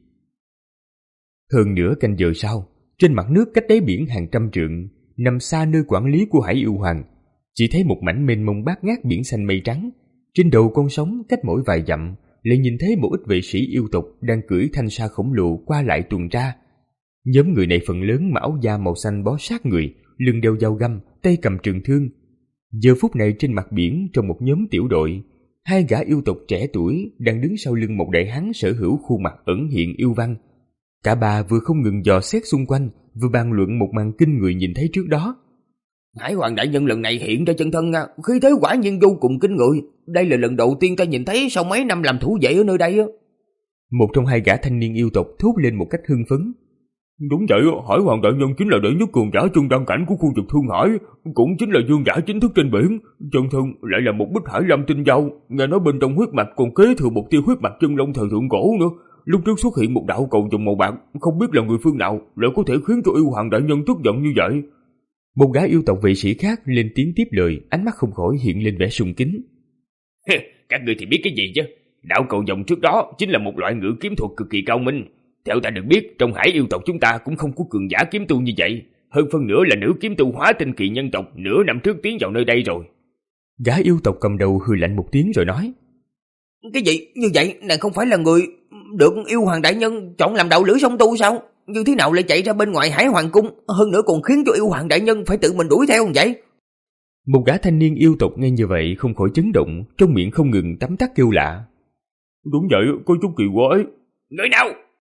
Hơn nửa canh giờ sau, trên mặt nước cách đáy biển hàng trăm trượng, nằm xa nơi quản lý của Hải Yêu Hoàng, chỉ thấy một mảnh mênh mông bát ngát biển xanh mây trắng. Trên đầu con sóng cách mỗi vài dặm lại nhìn thấy một ít vệ sĩ yêu tộc đang cưỡi thanh sa khổng lồ qua lại tuần tra. Nhóm người này phần lớn mặc áo da màu xanh bó sát người, lưng đeo dao găm, tay cầm trường thương. Giờ phút này trên mặt biển, trong một nhóm tiểu đội, hai gã yêu tộc trẻ tuổi đang đứng sau lưng một đại hán sở hữu khuôn mặt ẩn hiện yêu văn. Cả ba vừa không ngừng dò xét xung quanh, vừa bàn luận một màn kinh người nhìn thấy trước đó. Hải Hoàng đại nhân lần này hiện ra chân thân, khí thế quả nhiên vô cùng kinh người. Đây là lần đầu tiên ta nhìn thấy sau mấy năm làm thủ vệ ở nơi đây. Một trong hai gã thanh niên yêu tộc thốt lên một cách hưng phấn. Đúng vậy, Hải Hoàng đại nhân chính là đệ nhất cường giả trung đăng cảnh của khu vực Thương Hải, cũng chính là vương giả chính thức trên biển. Chân thân lại là một bích hải lam tinh dao, nghe nói bên trong huyết mạch còn kế thừa một tia huyết mạch chân long thời thượng cổ nữa. Lúc trước xuất hiện một đạo cầu vồng màu bạc, không biết là người phương nào lại có thể khiến cho yêu hoàng đại nhân tức giận như vậy. Một gã yêu tộc vệ sĩ khác lên tiếng tiếp lời, ánh mắt không khỏi hiện lên vẻ sùng kính. Các ngươi thì biết cái gì chứ? Đạo cầu vồng trước đó chính là một loại ngự kiếm thuật cực kỳ cao minh. Theo ta được biết, trong Hải yêu tộc chúng ta cũng không có cường giả kiếm tu như vậy. Hơn phân nửa là nữ kiếm tu hóa tinh kỳ nhân tộc nửa năm trước tiến vào nơi đây rồi. Gã yêu tộc cầm đầu hừ lạnh một tiếng rồi nói. Cái gì? Như vậy nàng không phải là người được yêu hoàng đại nhân chọn làm đạo lữ song tu sao? Như thế nào lại chạy ra bên ngoài Hải Hoàng cung, hơn nữa còn khiến cho yêu hoàng đại nhân phải tự mình đuổi theo vậy? Một gã thanh niên yêu tộc nghe như vậy không khỏi chấn động, trong miệng không ngừng tấm tắc kêu lạ. Đúng vậy, có chút kỳ quái. Người nào?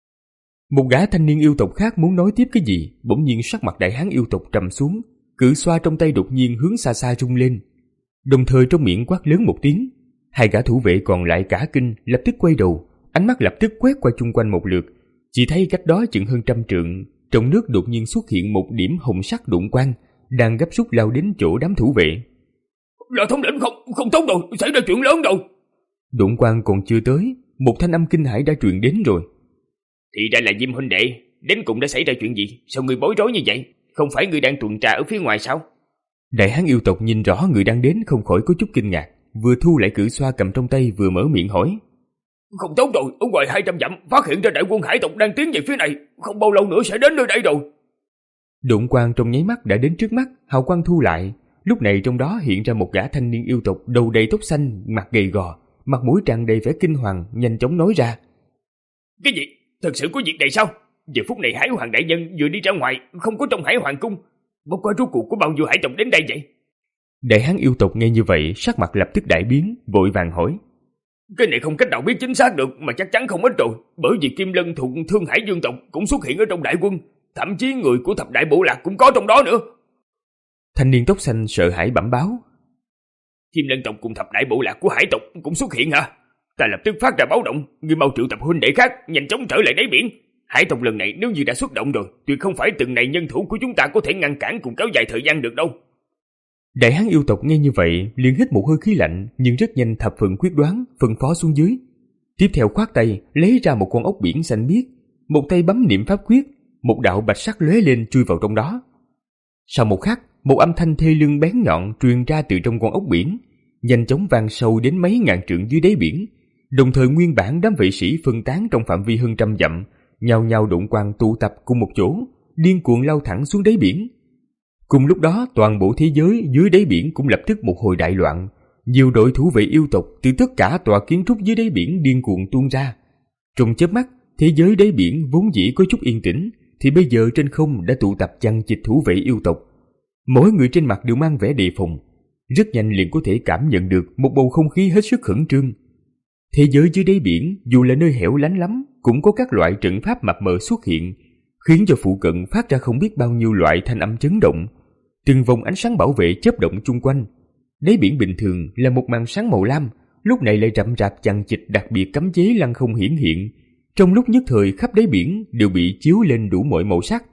Một gã thanh niên yêu tộc khác muốn nói tiếp cái gì, bỗng nhiên sắc mặt đại hán yêu tộc trầm xuống, cự xoa trong tay đột nhiên hướng xa xa rung lên, đồng thời trong miệng quát lớn một tiếng. Hai gã thủ vệ còn lại cả kinh, lập tức quay đầu, ánh mắt lập tức quét qua chung quanh một lượt, chỉ thấy cách đó chừng hơn trăm trượng, trong nước đột nhiên xuất hiện một điểm hồng sắc đụng quang, đang gấp rút lao đến chỗ đám thủ vệ. Là thống lĩnh, không không tốt rồi, xảy ra chuyện lớn rồi. Đụng quang còn chưa tới, một thanh âm kinh hãi đã truyền đến rồi. Thì ra là Diêm huynh đệ, đến cùng đã xảy ra chuyện gì? Sao ngươi bối rối như vậy? Không phải ngươi đang tuần tra ở phía ngoài sao? Đại hán yêu tộc nhìn rõ người đang đến không khỏi có chút kinh ngạc, vừa thu lại cử xoa cầm trong tay vừa mở miệng hỏi. Không tốt rồi, ở ngoài hai trăm dặm phát hiện ra đại quân hải tộc đang tiến về phía này, không bao lâu nữa sẽ đến nơi đây rồi. Đụng quang trong nháy mắt đã đến trước mắt, hào quang thu lại. Lúc này trong đó hiện ra một gã thanh niên yêu tộc đầu đầy tóc xanh, mặt gầy gò, mặt mũi tràn đầy vẻ kinh hoàng, nhanh chóng nói ra. Cái gì? Thật sự có việc này sao? Giờ phút này Hải Hoàng đại nhân vừa đi ra ngoài, không có trong Hải Hoàng cung. Bất quá rốt cuộc có bao nhiêu hải tộc đến đây vậy? Đại hán yêu tộc nghe như vậy, sắc mặt lập tức đại biến, vội vàng hỏi. Cái này không cách nào biết chính xác được, mà chắc chắn không ít rồi. Bởi vì Kim Lân thuộc Thương Hải Dương tộc cũng xuất hiện ở trong đại quân, thậm chí người của thập đại bộ lạc cũng có trong đó nữa. Thanh niên tóc xanh sợ hãi bẩm báo. Kim Lân tộc cùng thập đại bộ lạc của hải tộc cũng xuất hiện hả? Ta lập tức phát ra báo động, người mau triệu tập huynh đệ khác nhanh chóng trở lại đáy biển. Hải tộc lần này nếu như đã xuất động rồi, tuyệt không phải từng này nhân thủ của chúng ta có thể ngăn cản cùng kéo dài thời gian được đâu. Đại hán yêu tộc nghe như vậy liền hít một hơi khí lạnh, nhưng rất nhanh thập phần quyết đoán phân phó xuống dưới. Tiếp theo khoát tay lấy ra một con ốc biển xanh biếc, một tay bấm niệm pháp quyết, một đạo bạch sắc lóe lên chui vào trong đó. Sau một khắc, một âm thanh thê lương bén nhọn truyền ra từ trong con ốc biển, nhanh chóng vang sâu đến mấy ngàn trượng dưới đáy biển. Đồng thời nguyên bản đám vệ sĩ phân tán trong phạm vi hơn trăm dặm, nhao nhao đụng quang tụ tập cùng một chỗ, điên cuồng lao thẳng xuống đáy biển. Cùng lúc đó, toàn bộ thế giới dưới đáy biển cũng lập tức một hồi đại loạn. Nhiều đội thủ vệ yêu tộc từ tất cả tòa kiến trúc dưới đáy biển điên cuồng tuôn ra. Trong chớp mắt, thế giới đáy biển vốn dĩ có chút yên tĩnh, thì bây giờ trên không đã tụ tập chằng chịt thủ vệ yêu tộc. Mỗi người trên mặt đều mang vẻ đề phòng, rất nhanh liền có thể cảm nhận được một bầu không khí hết sức khẩn trương. Thế giới dưới đáy biển dù là nơi hẻo lánh lắm, cũng có các loại trận pháp mập mờ xuất hiện, khiến cho phụ cận phát ra không biết bao nhiêu loại thanh âm chấn động. Từng vòng ánh sáng bảo vệ chớp động chung quanh. Đáy biển bình thường là một màn sáng màu lam, lúc này lại rậm rạp chằng chịt đặc biệt cấm chế lăng không hiển hiện. Trong lúc nhất thời khắp đáy biển đều bị chiếu lên đủ mọi màu sắc.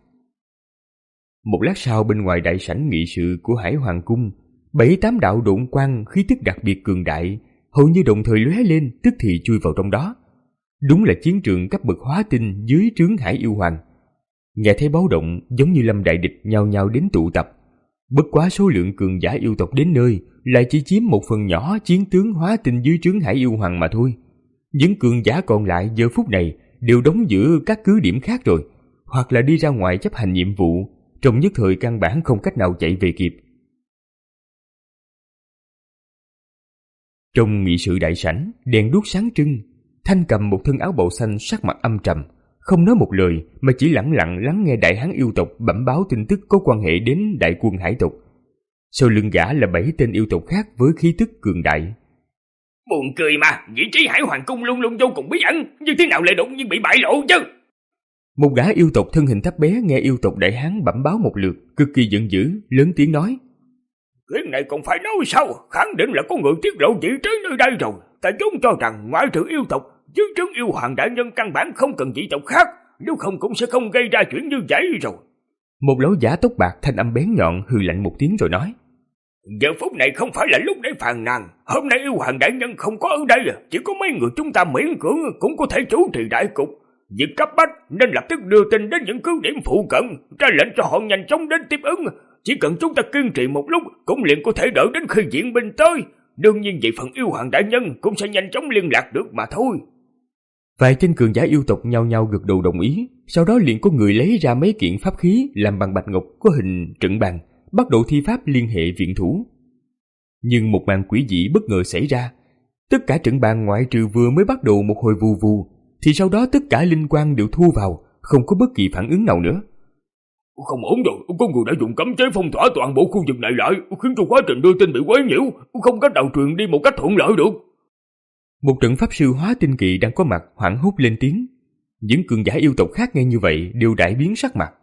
Một lát sau, bên ngoài đại sảnh nghị sự của Hải Hoàng cung, bảy tám đạo độn quang khí tức đặc biệt cường đại hầu như đồng thời lóe lên, tức thì chui vào trong đó. Đúng là chiến trường cấp bậc hóa tinh dưới trướng Hải Yêu Hoàng. Nghe thấy báo động, giống như lâm đại địch nhao nhao đến tụ tập. Bất quá số lượng cường giả yêu tộc đến nơi lại chỉ chiếm một phần nhỏ chiến tướng hóa tinh dưới trướng Hải Yêu Hoàng mà thôi. Những cường giả còn lại giờ phút này đều đóng giữ các cứ điểm khác rồi, hoặc là đi ra ngoài chấp hành nhiệm vụ, trong nhất thời căn bản không cách nào chạy về kịp. Trong nghị sự đại sảnh, đèn đuốc sáng trưng, Thanh Cầm một thân áo bào xanh, sắc mặt âm trầm, không nói một lời mà chỉ lẳng lặng lắng nghe đại hán yêu tộc bẩm báo tin tức có quan hệ đến đại quân hải tộc. Sau lưng gã là bảy tên yêu tộc khác với khí tức cường đại. Buồn cười mà, vị trí Hải Hoàng Cung luôn luôn vô cùng bí ẩn, như thế nào lại đột nhiên bị bại lộ chứ? Một gã yêu tộc thân hình thấp bé nghe yêu tộc đại hán bẩm báo một lượt, cực kỳ giận dữ, lớn tiếng nói: Chuyện này còn phải nói sao? Khẳng định là có người tiết lộ vị trí nơi đây rồi. Ta vốn cho rằng ngoại trừ yêu tộc, dưới trướng yêu hoàng đại nhân căn bản không cần dị tộc khác, nếu không cũng sẽ không gây ra chuyện như vậy rồi. Một lão giả tóc bạc thanh âm bén nhọn hừ lạnh một tiếng rồi nói: Giờ phút này không phải là lúc để phàn nàn. Hôm nay yêu hoàng đại nhân không có ở đây, chỉ có mấy người chúng ta miễn cưỡng cũng có thể chủ trì đại cục. Việc cấp bách nên lập tức đưa tin đến những cứ điểm phụ cận, ra lệnh cho họ nhanh chóng đến tiếp ứng. Chỉ cần chúng ta kiên trì một lúc cũng liền có thể đợi đến khi viện binh tới. Đương nhiên về phần yêu hoàng đại nhân cũng sẽ nhanh chóng liên lạc được mà thôi. Vài tên cường giả yêu tộc nhao nhao gật đầu đồng ý. Sau đó liền có người lấy ra mấy kiện pháp khí làm bằng bạch ngọc có hình trận bàn, bắt đầu thi pháp liên hệ viện thủ. Nhưng một màn quỷ dị bất ngờ xảy ra. Tất cả trận bàn ngoại trừ vừa mới bắt đầu một hồi vù vù, thì sau đó tất cả linh quang đều thu vào, không có bất kỳ phản ứng nào nữa. Không ổn rồi, có người đã dùng cấm chế phong tỏa toàn bộ khu vực này lại, khiến cho quá trình đưa tin bị quấy nhiễu, không cách nào truyền đi một cách thuận lợi được. Một trận pháp sư hóa tinh kỳ đang có mặt hoảng hốt lên tiếng. Những cường giả yêu tộc khác nghe như vậy đều đại biến sắc mặt.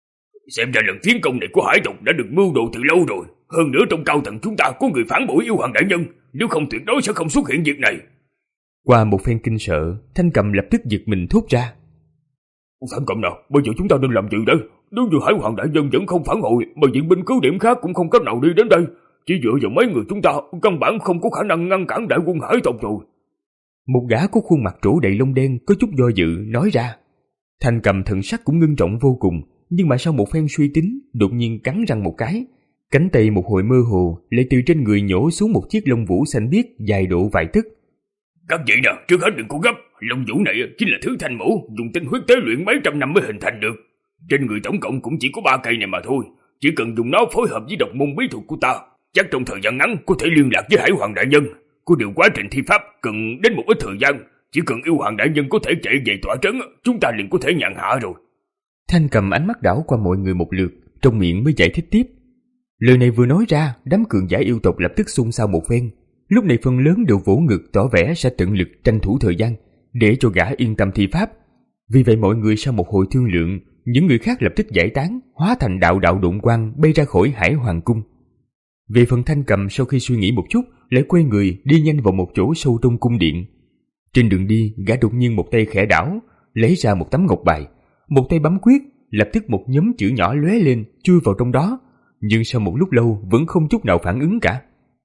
Xem ra lần tiến công này của hải tộc đã được mưu đồ từ lâu rồi. Hơn nữa trong cao tầng chúng ta có người phản bội yêu hoàng đại nhân, nếu không tuyệt đối sẽ không xuất hiện việc này. Qua một phen kinh sợ, Thanh Cầm lập tức giật mình thốt ra: Thanh Cầm nào, bây giờ chúng ta nên làm gì đây? Nếu như hải hoàng đại nhân vẫn không phản hồi, mà viện binh cứ điểm khác cũng không cách nào đi đến đây, chỉ dựa vào mấy người chúng ta căn bản không có khả năng ngăn cản đại quân hải tộc rồi. Một gã có khuôn mặt trổ đầy lông đen có chút do dự nói ra. Thanh Cầm thần sắc cũng ngưng trọng vô cùng, nhưng mà sau một phen suy tính, đột nhiên cắn răng một cái, cánh tay một hồi mơ hồ lại từ trên người nhổ xuống một chiếc lông vũ xanh biếc dài độ vài tấc. Các vị nè, trước hết đừng có gấp, lông vũ này chính là thứ thanh mẫu dùng tinh huyết tế luyện mấy trăm năm mới hình thành được. Trên người tổng cộng cũng chỉ có ba cây này mà thôi, chỉ cần dùng nó phối hợp với độc môn bí thuật của ta, chắc trong thời gian ngắn có thể liên lạc với hải hoàng đại nhân. Có điều quá trình thi pháp cần đến một ít thời gian, chỉ cần yêu hoàng đại nhân có thể chạy về tọa trấn, chúng ta liền có thể nhận hạ rồi. Thanh Cầm ánh mắt đảo qua mọi người một lượt, trong miệng mới giải thích tiếp. Lời này vừa nói ra, đám cường giả yêu tộc lập tức xôn xao một phen. Lúc này phần lớn đều vỗ ngực tỏ vẻ sẽ tận lực tranh thủ thời gian để cho gã yên tâm thi pháp. Vì vậy mọi người sau một hồi thương lượng, những người khác lập tức giải tán, hóa thành đạo đạo độn quang bay ra khỏi Hải Hoàng Cung. Về phần Thanh Cầm sau khi suy nghĩ một chút, lại quay người đi nhanh vào một chỗ sâu trong cung điện. Trên đường đi, gã đột nhiên một tay khẽ đảo, lấy ra một tấm ngọc bài, một tay bấm quyết, lập tức một nhóm chữ nhỏ lóe lên chui vào trong đó, nhưng sau một lúc lâu vẫn không chút nào phản ứng cả.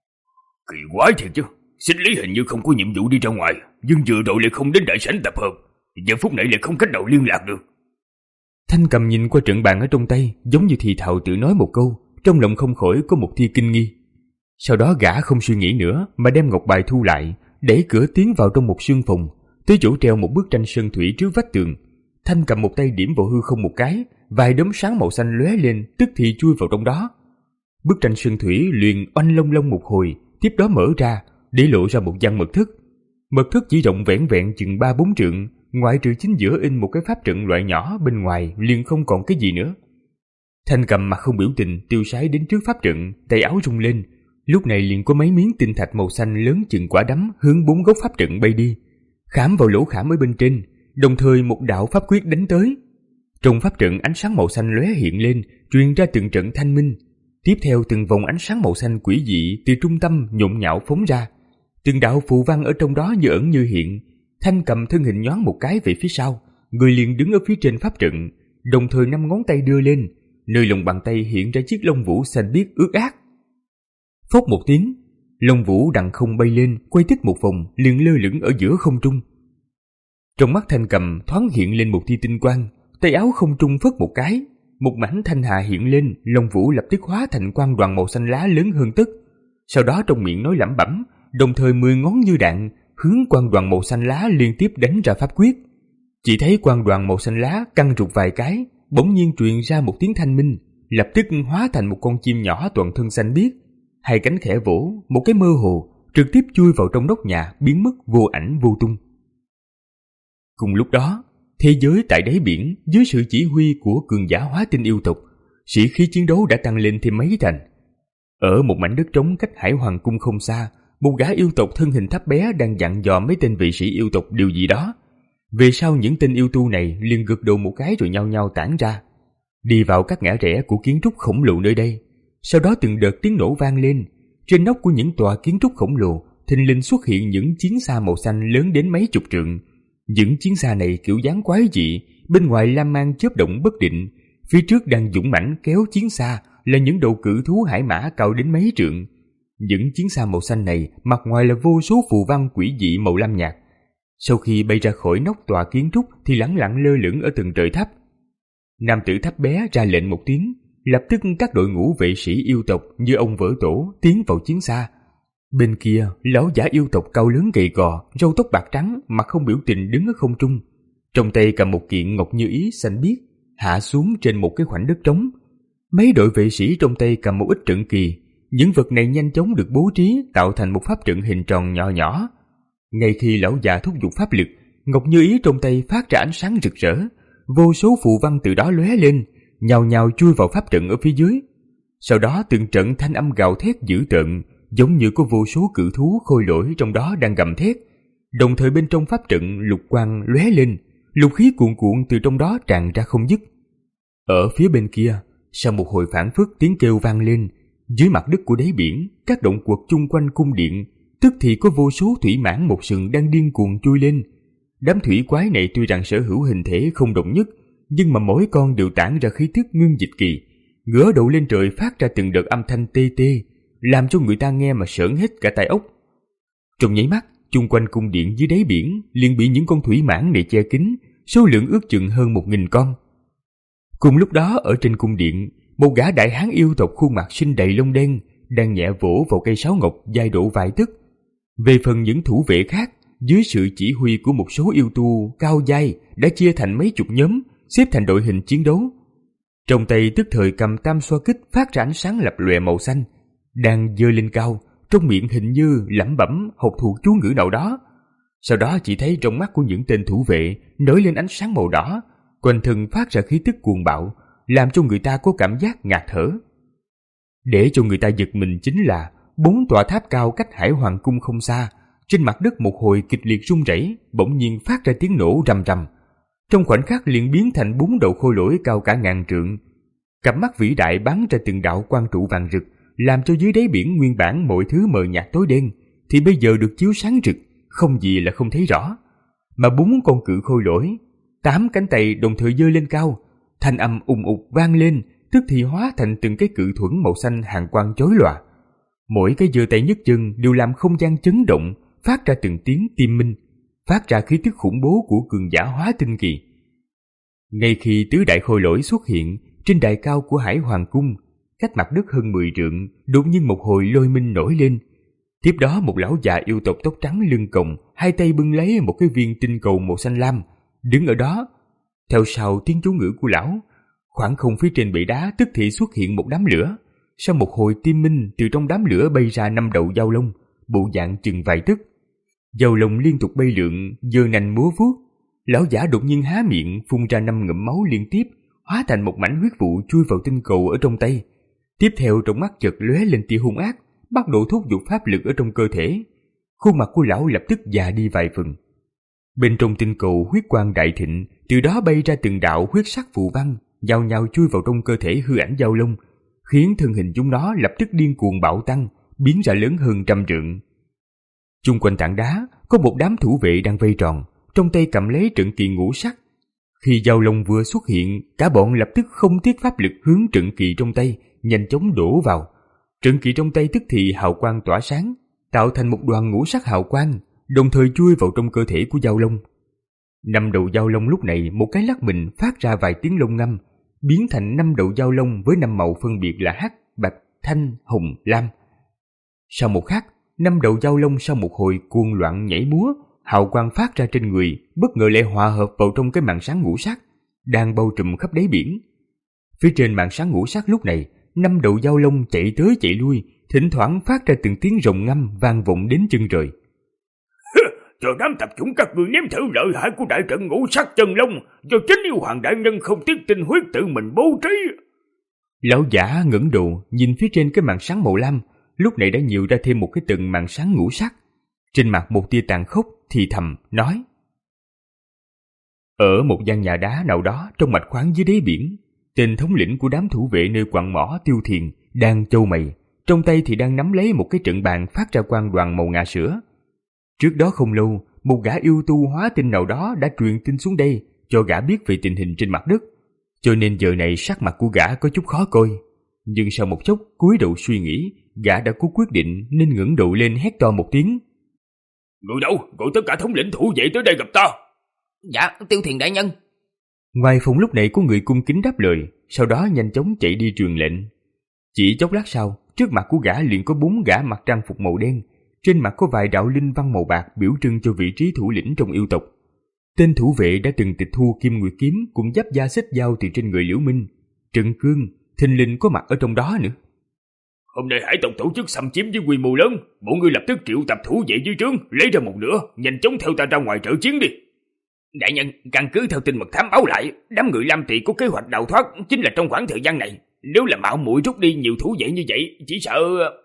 Kỳ quái thiệt chứ, Xích Lý hình như không có nhiệm vụ đi ra ngoài, nhưng vừa rồi lại không đến đại sảnh tập hợp, giờ phút này lại không cách nào liên lạc được. Thanh Cầm nhìn qua trận bàn ở trong tay, giống như thì thào tự nói một câu, trong lòng không khỏi có một tia kinh nghi. Sau đó gã không suy nghĩ nữa mà đem ngọc bài thu lại, đẩy cửa tiến vào trong một sương phòng, tới chỗ treo một bức tranh sơn thủy trước vách tường. Thanh Cầm một tay điểm vào hư không một cái, vài đốm sáng màu xanh lóe lên, tức thì chui vào trong đó. Bức tranh sơn thủy liền oanh long long một hồi, tiếp đó mở ra, để lộ ra một gian mật thất. Mật thất chỉ rộng vẻn vẹn chừng ba bốn trượng, ngoại trừ chính giữa in một cái pháp trận loại nhỏ, bên ngoài liền không còn cái gì nữa. Thanh Cầm mặt không biểu tình tiêu sái đến trước pháp trận, tay áo rung lên, lúc này liền có mấy miếng tinh thạch màu xanh lớn chừng quả đấm hướng bốn góc pháp trận bay đi, khảm vào lỗ khảm ở bên trên, đồng thời một đạo pháp quyết đánh tới. Trong pháp trận ánh sáng màu xanh lóe hiện lên, truyền ra từng trận thanh minh. Tiếp theo từng vòng ánh sáng màu xanh quỷ dị từ trung tâm nhộn nhạo phóng ra, từng đạo phù văn ở trong đó như ẩn như hiện. Thanh Cầm thân hình nhoáng một cái về phía sau, người liền đứng ở phía trên pháp trận, đồng thời năm ngón tay đưa lên, nơi lòng bàn tay hiện ra chiếc lông vũ xanh biếc ướt át. Phốc một tiếng, lông vũ đằng không bay lên, quay tích một vòng, liền lơ lửng ở giữa không trung. Trong mắt Thanh Cầm thoáng hiện lên một tia tinh quang, tay áo không trung phất một cái, một mảnh thanh hà hiện lên, lông vũ lập tức hóa thành quang đoàn màu xanh lá lớn hơn tức. Sau đó trong miệng nói lẩm bẩm, đồng thời mười ngón như đạn hướng quan đoàn màu xanh lá liên tiếp đánh ra pháp quyết. Chỉ thấy quan đoàn màu xanh lá căng rụt vài cái, bỗng nhiên truyền ra một tiếng thanh minh, lập tức hóa thành một con chim nhỏ toàn thân xanh biếc, hai cánh khẽ vỗ, một cái mơ hồ, trực tiếp chui vào trong nóc nhà, biến mất vô ảnh vô tung. Cùng lúc đó, thế giới tại đáy biển dưới sự chỉ huy của cường giả hóa tinh yêu tộc, sĩ khí chiến đấu đã tăng lên thêm mấy thành. Ở một mảnh đất trống cách Hải Hoàng cung không xa, một gã yêu tộc thân hình thấp bé đang dặn dò mấy tên vị sĩ yêu tộc điều gì đó. Về sau những tên yêu tu này liền gật đầu một cái rồi nhao nhao tản ra, đi vào các ngã rẽ của kiến trúc khổng lồ nơi đây. Sau đó từng đợt tiếng nổ vang lên, trên nóc của những tòa kiến trúc khổng lồ thình lình xuất hiện những chiến xa màu xanh lớn đến mấy chục trượng. Những chiến xa này kiểu dáng quái dị, bên ngoài lam mang chớp động bất định, phía trước đang dũng mãnh kéo chiến xa là những đầu cự thú hải mã cao đến mấy trượng. Những chiến xa màu xanh này mặt ngoài là vô số phù văn quỷ dị màu lam nhạt. Sau khi bay ra khỏi nóc tòa kiến trúc thì lẳng lặng lơ lửng ở tầng trời thấp. Nam tử thấp bé ra lệnh một tiếng, lập tức các đội ngũ vệ sĩ yêu tộc như ông vỡ tổ tiến vào chiến xa. Bên kia, lão giả yêu tộc cao lớn gầy gò, râu tóc bạc trắng, mặt không biểu tình đứng ở không trung, trong tay cầm một kiện ngọc như ý xanh biếc, hạ xuống trên một cái khoảnh đất trống. Mấy đội vệ sĩ trong tay cầm một ít trận kỳ, những vật này nhanh chóng được bố trí tạo thành một pháp trận hình tròn nhỏ nhỏ. Ngay khi lão già thúc giục pháp lực, ngọc như ý trong tay phát ra ánh sáng rực rỡ, vô số phù văn từ đó lóe lên, nhào nhào chui vào pháp trận ở phía dưới. Sau đó từng trận thanh âm gào thét dữ tợn, giống như có vô số cự thú khôi lỗi trong đó đang gầm thét. Đồng thời bên trong pháp trận lục quang lóe lên, lục khí cuồn cuộn từ trong đó tràn ra không dứt. Ở phía bên kia, sau một hồi phảng phất tiếng kêu vang lên, dưới mặt đất của đáy biển, các động quật chung quanh cung điện, tức thì có vô số thủy mãng một sừng đang điên cuồng chui lên. Đám thủy quái này tuy rằng sở hữu hình thể không đồng nhất, nhưng mà mỗi con đều tản ra khí tức ngưng dịch kỳ, ngửa đầu lên trời phát ra từng đợt âm thanh tê tê, làm cho người ta nghe mà sởn hết cả tai ốc. Trong nháy mắt, chung quanh cung điện dưới đáy biển liền bị những con thủy mãng này che kín, số lượng ước chừng hơn một nghìn con. Cùng lúc đó ở trên cung điện, một gã đại hán yêu tộc khuôn mặt xinh đầy lông đen đang nhẹ vỗ vào cây sáo ngọc dài độ vài tấc. Về phần những thủ vệ khác, dưới sự chỉ huy của một số yêu tu cao giai đã chia thành mấy chục nhóm, xếp thành đội hình chiến đấu. Trong tay tức thời cầm tam xoa kích phát ra ánh sáng lập lòe màu xanh, đang giơ lên cao, trong miệng hình như lẩm bẩm học thuộc chú ngữ nào đó. Sau đó chỉ thấy trong mắt của những tên thủ vệ nổi lên ánh sáng màu đỏ, quanh thân phát ra khí tức cuồng bạo, làm cho người ta có cảm giác ngạt thở. Để cho người ta giật mình chính là bốn tòa tháp cao cách Hải Hoàng cung không xa, trên mặt đất một hồi kịch liệt rung rẩy, bỗng nhiên phát ra tiếng nổ rầm rầm. Trong khoảnh khắc liền biến thành bốn đầu khôi lỗi cao cả ngàn trượng. Cặp mắt vĩ đại bắn ra từng đạo quang trụ vàng rực, làm cho dưới đáy biển nguyên bản mọi thứ mờ nhạt tối đen thì bây giờ được chiếu sáng rực, không gì là không thấy rõ. Mà bốn con cự khôi lỗi, tám cánh tay đồng thời giơ lên cao, thanh âm ùng ục vang lên, tức thì hóa thành từng cái cự thuẫn màu xanh hàn quang chói lòa. Mỗi cái giơ tay nhấc chân đều làm không gian chấn động, phát ra từng tiếng tim minh, phát ra khí tức khủng bố của cường giả hóa tinh kỳ. Ngay khi tứ đại khôi lỗi xuất hiện trên đài cao của Hải Hoàng cung, cách mặt đất hơn mười trượng, đột nhiên một hồi lôi minh nổi lên. Tiếp đó một lão già yêu tộc tóc trắng lưng còng, hai tay bưng lấy một cái viên tinh cầu màu xanh lam, đứng ở đó. Theo sau tiếng chú ngữ của lão, khoảng không phía trên bệ đá tức thì xuất hiện một đám lửa. Sau một hồi tim minh, từ trong đám lửa bay ra năm đầu dao lông, bộ dạng chừng vài tấc. Dao lông liên tục bay lượn, giơ nành múa vuốt. Lão giả đột nhiên há miệng phun ra năm ngụm máu liên tiếp, hóa thành một mảnh huyết vụ chui vào tinh cầu ở trong tay. Tiếp theo trong mắt chợt lóe lên tia hung ác, bắt đầu thúc giục pháp lực ở trong cơ thể. Khuôn mặt của lão lập tức già đi vài phần. Bên trong tinh cầu huyết quang đại thịnh, từ đó bay ra từng đạo huyết sắc phù văn, nhao nhao chui vào trong cơ thể hư ảnh dao lông, khiến thân hình chúng nó lập tức điên cuồng bạo tăng, biến ra lớn hơn trăm trượng. Chung quanh tảng đá có một đám thủ vệ đang vây tròn, trong tay cầm lấy trận kỳ ngũ sắc. Khi dao lông vừa xuất hiện, cả bọn lập tức không tiếc pháp lực hướng trận kỳ trong tay nhanh chóng đổ vào. Trận kỳ trong tay tức thì hào quang tỏa sáng, tạo thành một đoàn ngũ sắc hào quang, đồng thời chui vào trong cơ thể của dao lông. Năm đầu dao lông lúc này một cái lắc mình phát ra vài tiếng lông ngâm, biến thành năm đầu dao lông với năm màu phân biệt là hắc, bạch, thanh, hồng, lam. Sau một khắc, năm đầu dao lông sau một hồi cuồng loạn nhảy múa, hào quang phát ra trên người, bất ngờ lại hòa hợp vào trong cái màn sáng ngũ sắc đang bao trùm khắp đáy biển. Phía trên màn sáng ngũ sắc lúc này, năm đầu dao lông chạy tới chạy lui, thỉnh thoảng phát ra từng tiếng rồng ngâm vang vọng đến chân trời. Cho đám tập chúng các ngươi nếm thử lợi hại của đại trận ngũ sắc chân long do chính yêu hoàng đại nhân không tiếc tinh huyết tự mình bố trí. Lão giả ngẩng đầu nhìn phía trên cái màn sáng màu lam, lúc này đã nhiều ra thêm một cái tầng màn sáng ngũ sắc. Trên mặt một tia tàn khốc thì thầm nói: ở một gian nhà đá nào đó trong mạch khoáng dưới đáy biển, tên thống lĩnh của đám thủ vệ nơi quặng mỏ Tiêu Thiền đang châu mày, trong tay thì đang nắm lấy một cái trận bàn phát ra quang đoàn màu ngà sữa. Trước đó không lâu, một gã yêu tu hóa tinh nào đó đã truyền tin xuống đây cho gã biết về tình hình trên mặt đất, cho nên giờ này sắc mặt của gã có chút khó coi. Nhưng sau một chốc cúi đầu suy nghĩ, gã đã có quyết định nên ngẩng đầu lên hét to một tiếng: người đâu, gọi tất cả thống lĩnh thủ vệ tới đây gặp ta. Dạ, Tiêu Thiền đại nhân. Ngoài phòng lúc này có người cung kính đáp lời, sau đó nhanh chóng chạy đi truyền lệnh. Chỉ chốc lát sau, trước mặt của gã liền có bốn gã mặc trang phục màu đen, trên mặt có vài đạo linh văn màu bạc biểu trưng cho vị trí thủ lĩnh trong yêu tộc. Tên thủ vệ đã từng tịch thu Kim Nguyệt kiếm cũng giáp da xích dao từ trên người Liễu Minh. Trần Cương, thình lình có mặt ở trong đó nữa. Hôm nay hải tộc tổ chức xâm chiếm với quy mô lớn, bọn ngươi lập tức triệu tập thủ vệ dưới trướng, lấy ra một nửa, nhanh chóng theo ta ra ngoài trợ chiến đi. Đại nhân, căn cứ theo tin mật thám báo lại, đám người Lam Tỵ có kế hoạch đào thoát chính là trong khoảng thời gian này. Nếu là mạo muội rút đi nhiều thủ vệ như vậy, chỉ sợ...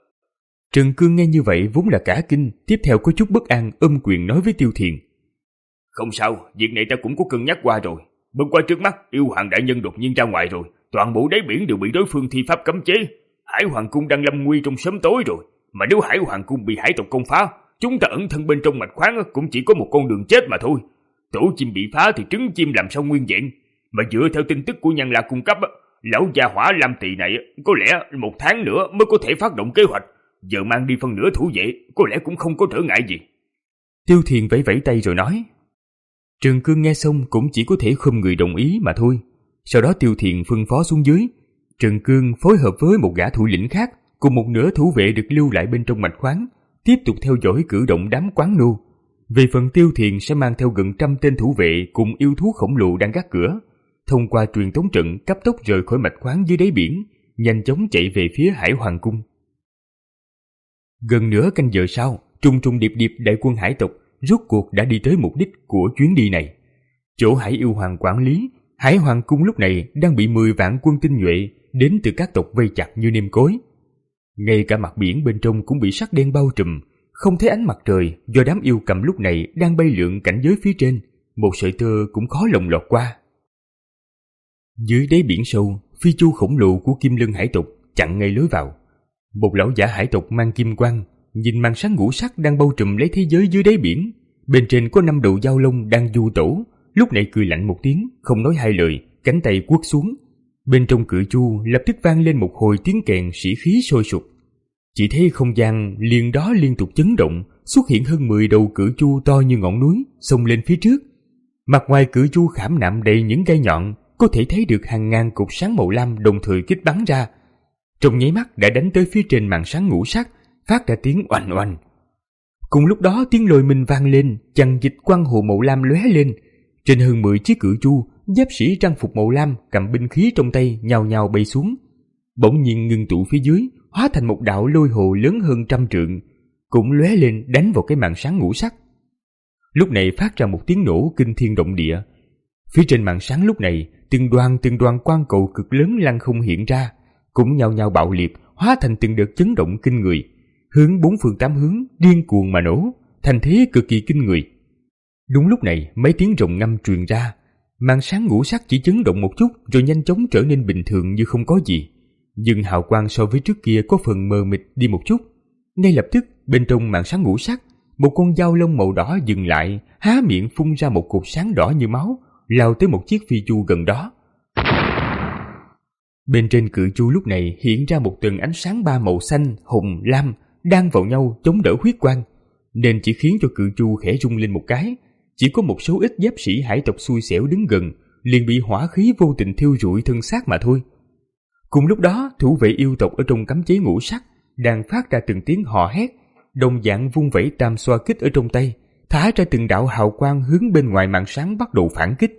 Trần Cương nghe như vậy vốn là cả kinh, tiếp theo có chút bất an ôm quyền nói với Tiêu Thiền: không sao, việc này ta cũng có cân nhắc qua rồi. Bất qua trước mắt, yêu hoàng đại nhân đột nhiên ra ngoài rồi, toàn bộ đáy biển đều bị đối phương thi pháp cấm chế. Hải Hoàng cung đang lâm nguy trong sớm tối rồi, mà nếu Hải Hoàng cung bị hải tộc công phá, chúng ta ẩn thân bên trong mạch khoáng cũng chỉ có một con đường chết mà thôi. Tổ chim bị phá thì trứng chim làm sao nguyên vẹn. Mà dựa theo tin tức của Nhân La cung cấp, lão gia hỏa Lam Tỵ này có lẽ một tháng nữa mới có thể phát động kế hoạch. Giờ mang đi phân nửa thủ vệ có lẽ cũng không có trở ngại gì. Tiêu Thiền vẫy vẫy tay rồi nói. Trần Cương nghe xong cũng chỉ có thể khom người đồng ý mà thôi. Sau đó Tiêu Thiền phân phó xuống dưới, Trần Cương phối hợp với một gã thủ lĩnh khác cùng một nửa thủ vệ được lưu lại bên trong mạch khoáng, tiếp tục theo dõi cử động đám quán nô. Về phần Tiêu Thiền sẽ mang theo gần trăm tên thủ vệ cùng yêu thú khổng lồ đang gác cửa, thông qua truyền tống trận cấp tốc rời khỏi mạch khoáng dưới đáy biển, nhanh chóng chạy về phía Hải Hoàng cung. Gần nửa canh giờ sau, trùng trùng điệp điệp đại quân hải tộc rốt cuộc đã đi tới mục đích của chuyến đi này. Chỗ Hải Yêu Hoàng quản lý, Hải Hoàng cung lúc này đang bị mười vạn quân tinh nhuệ đến từ các tộc vây chặt như nêm cối. Ngay cả mặt biển bên trong cũng bị sắc đen bao trùm, không thấy ánh mặt trời do đám yêu cầm lúc này đang bay lượn cảnh giới phía trên, một sợi tơ cũng khó lòng lọt qua. Dưới đáy biển sâu, phi chu khổng lồ của Kim Lân hải tộc chặn ngay lối vào. Một lão giả hải tộc mang kim quang nhìn màn sáng ngũ sắc đang bao trùm lấy thế giới dưới đáy biển, bên trên có năm đầu dao lông đang du tẩu, lúc này cười lạnh một tiếng, không nói hai lời, cánh tay quất xuống. Bên trong cự chu lập tức vang lên một hồi tiếng kèn sĩ khí sôi sục. Chỉ thấy không gian liền đó liên tục chấn động, xuất hiện hơn mười đầu cự chu to như ngọn núi xông lên phía trước. Mặt ngoài cự chu khảm nạm đầy những gai nhọn, có thể thấy được hàng ngàn cột sáng màu lam đồng thời kích bắn ra. Trong nháy mắt đã đánh tới phía trên màn sáng ngũ sắc, phát ra tiếng oanh oanh. Cùng lúc đó tiếng lôi minh vang lên, chằng dịch quang hồ màu lam lóe lên. Trên hơn mười chiếc cự chu, giáp sĩ trang phục màu lam cầm binh khí trong tay nhào nhào bay xuống. Bỗng nhiên ngưng tụ phía dưới, hóa thành một đạo lôi hồ lớn hơn trăm trượng, cũng lóe lên đánh vào cái màn sáng ngũ sắc. Lúc này phát ra một tiếng nổ kinh thiên động địa. Phía trên màn sáng lúc này, từng đoàn từng đoàn quang cầu cực lớn lăng không hiện ra, cũng nhao nhao bạo liệt, hóa thành từng đợt chấn động kinh người, hướng bốn phương tám hướng điên cuồng mà nổ, thành thế cực kỳ kinh người. Đúng lúc này, mấy tiếng rồng ngâm truyền ra, màn sáng ngũ sắc chỉ chấn động một chút rồi nhanh chóng trở nên bình thường như không có gì. Nhưng hào quang so với trước kia có phần mờ mịt đi một chút. Ngay lập tức, bên trong màn sáng ngũ sắc, một con dao lông màu đỏ dừng lại, há miệng phun ra một cột sáng đỏ như máu, lao tới một chiếc phi chu gần đó. Bên trên cự chu lúc này hiện ra một tầng ánh sáng ba màu xanh, hồng, lam, đang vào nhau chống đỡ huyết quang, nên chỉ khiến cho cự chu khẽ rung lên một cái. Chỉ có một số ít giáp sĩ hải tộc xui xẻo đứng gần, liền bị hỏa khí vô tình thiêu rụi thân xác mà thôi. Cùng lúc đó, thủ vệ yêu tộc ở trong cấm chế ngũ sắc đang phát ra từng tiếng hò hét, đồng dạng vung vẩy tam xoa kích ở trong tay, thả ra từng đạo hào quang hướng bên ngoài màn sáng bắt đầu phản kích.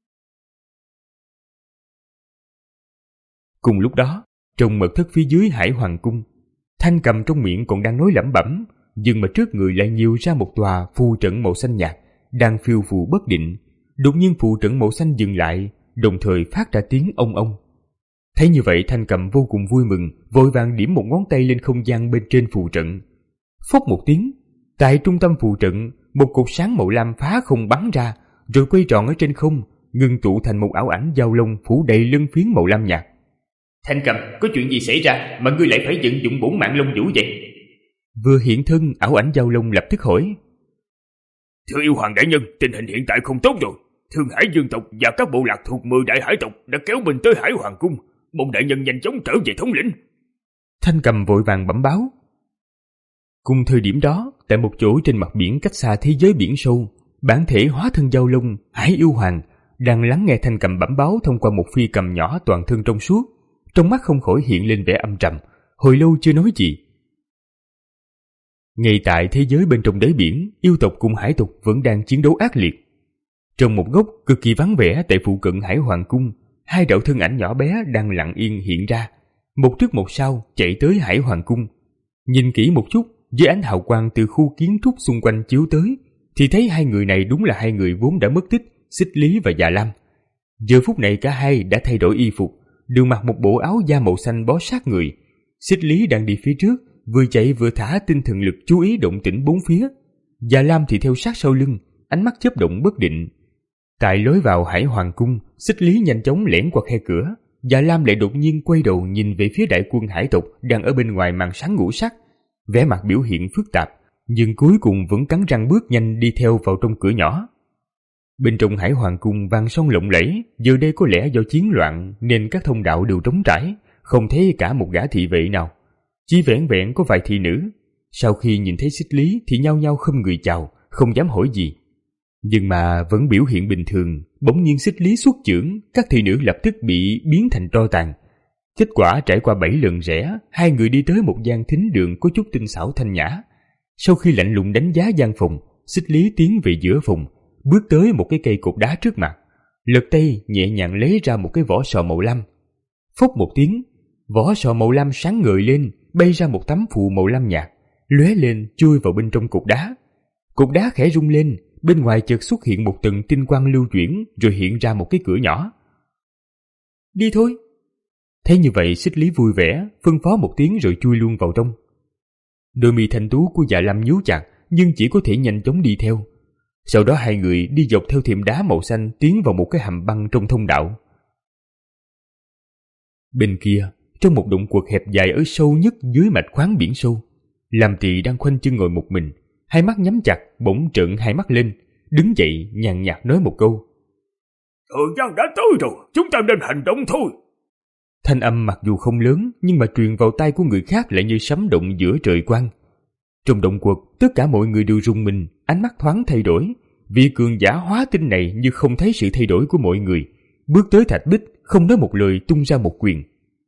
Cùng lúc đó, trong mật thất phía dưới Hải Hoàng cung, Thanh Cầm trong miệng còn đang nói lẩm bẩm, nhưng mà trước người lại nhiều ra một tòa phù trận màu xanh nhạt đang phiêu phù bất định. Đột nhiên phù trận màu xanh dừng lại, đồng thời phát ra tiếng ông ông. Thấy như vậy, Thanh Cầm vô cùng vui mừng, vội vàng điểm một ngón tay lên không gian bên trên phù trận. Phốc một tiếng, tại trung tâm phù trận, một cột sáng màu lam phá không bắn ra, rồi quay tròn ở trên không, ngưng tụ thành một ảo ảnh dao lông phủ đầy lân phiến màu lam nhạt. Thanh Cầm, có chuyện gì xảy ra mà ngươi lại phải vận dụng bổn mạng lông vũ vậy? Vừa hiện thân, ảo ảnh dao lông lập tức hỏi. Thưa yêu hoàng đại nhân, tình hình hiện tại không tốt rồi. Thương Hải Dương tộc và các bộ lạc thuộc mười đại hải tộc đã kéo mình tới Hải Hoàng cung, mong đại nhân nhanh chóng trở về thống lĩnh. Thanh Cầm vội vàng bẩm báo. Cùng thời điểm đó, tại một chỗ trên mặt biển cách xa thế giới biển sâu, bản thể hóa thân dao lông Hải Yêu Hoàng đang lắng nghe Thanh Cầm bẩm báo thông qua một phi cầm nhỏ toàn thân trong suốt, trong mắt không khỏi hiện lên vẻ âm trầm, hồi lâu chưa nói gì. Ngay tại thế giới bên trong đáy biển, yêu tộc cùng hải tộc vẫn đang chiến đấu ác liệt. Trong một góc cực kỳ vắng vẻ tại phụ cận Hải Hoàng cung, hai đạo thân ảnh nhỏ bé đang lặng yên hiện ra, một trước một sau chạy tới Hải Hoàng cung. Nhìn kỹ một chút, dưới ánh hào quang từ khu kiến trúc xung quanh chiếu tới, thì thấy hai người này đúng là hai người vốn đã mất tích, Xích Lý và Dạ Lam. Giờ phút này cả hai đã thay đổi y phục, đều mặc một bộ áo da màu xanh bó sát người. Xích Lý đang đi phía trước, vừa chạy vừa thả tinh thần lực chú ý động tĩnh bốn phía. Dạ Lam thì theo sát sau lưng, ánh mắt chớp động bất định. Tại lối vào Hải Hoàng cung, Xích Lý nhanh chóng lẻn qua khe cửa. Dạ Lam lại đột nhiên quay đầu nhìn về phía đại quân hải tộc đang ở bên ngoài màn sáng ngũ sắc, vẻ mặt biểu hiện phức tạp, nhưng cuối cùng vẫn cắn răng bước nhanh đi theo vào trong cửa nhỏ. Bên trong Hải Hoàng cung vàng son lộng lẫy, giờ đây có lẽ do chiến loạn nên các thông đạo đều trống trải, không thấy cả một gã thị vệ nào, chỉ vẻn vẹn có vài thị nữ. Sau khi nhìn thấy Xích Lý thì nhao nhao khom người chào, không dám hỏi gì. Nhưng mà vẫn biểu hiện bình thường, bỗng nhiên Xích Lý xuất chưởng, các thị nữ lập tức bị biến thành tro tàn. Kết quả trải qua bảy lần rẽ, hai người đi tới một gian thính đường có chút tinh xảo thanh nhã. Sau khi lạnh lùng đánh giá gian phòng, Xích Lý tiến về giữa phòng, bước tới một cái cây cột đá trước mặt, lật tay nhẹ nhàng lấy ra một cái vỏ sò màu lam. Phốc một tiếng, vỏ sò màu lam sáng ngời lên, bay ra một tấm phù màu lam nhạt, lóe lên chui vào bên trong cột đá. Cột đá khẽ rung lên, bên ngoài chợt xuất hiện một tầng tinh quang lưu chuyển, rồi hiện ra một cái cửa nhỏ. Đi thôi. Thấy như vậy, Xích Lý vui vẻ, phân phó một tiếng rồi chui luôn vào trong. Đôi mi thanh tú của Dạ Lam nhíu chặt, nhưng chỉ có thể nhanh chóng đi theo. Sau đó hai người đi dọc theo thềm đá màu xanh tiến vào một cái hầm băng trong thông đạo. Bên kia, trong một động quật hẹp dài ở sâu nhất dưới mạch khoáng biển sâu, Lam Tỳ đang khoanh chân ngồi một mình, hai mắt nhắm chặt, bỗng trợn hai mắt lên, đứng dậy nhàn nhạt nói một câu. Thời gian đã tới rồi, chúng ta nên hành động thôi. Thanh âm mặc dù không lớn, nhưng mà truyền vào tai của người khác lại như sấm động giữa trời quang. Trong động quật, tất cả mọi người đều rùng mình, ánh mắt thoáng thay đổi. Vị cường giả hóa tinh này như không thấy sự thay đổi của mọi người, bước tới thạch bích, không nói một lời tung ra một quyền.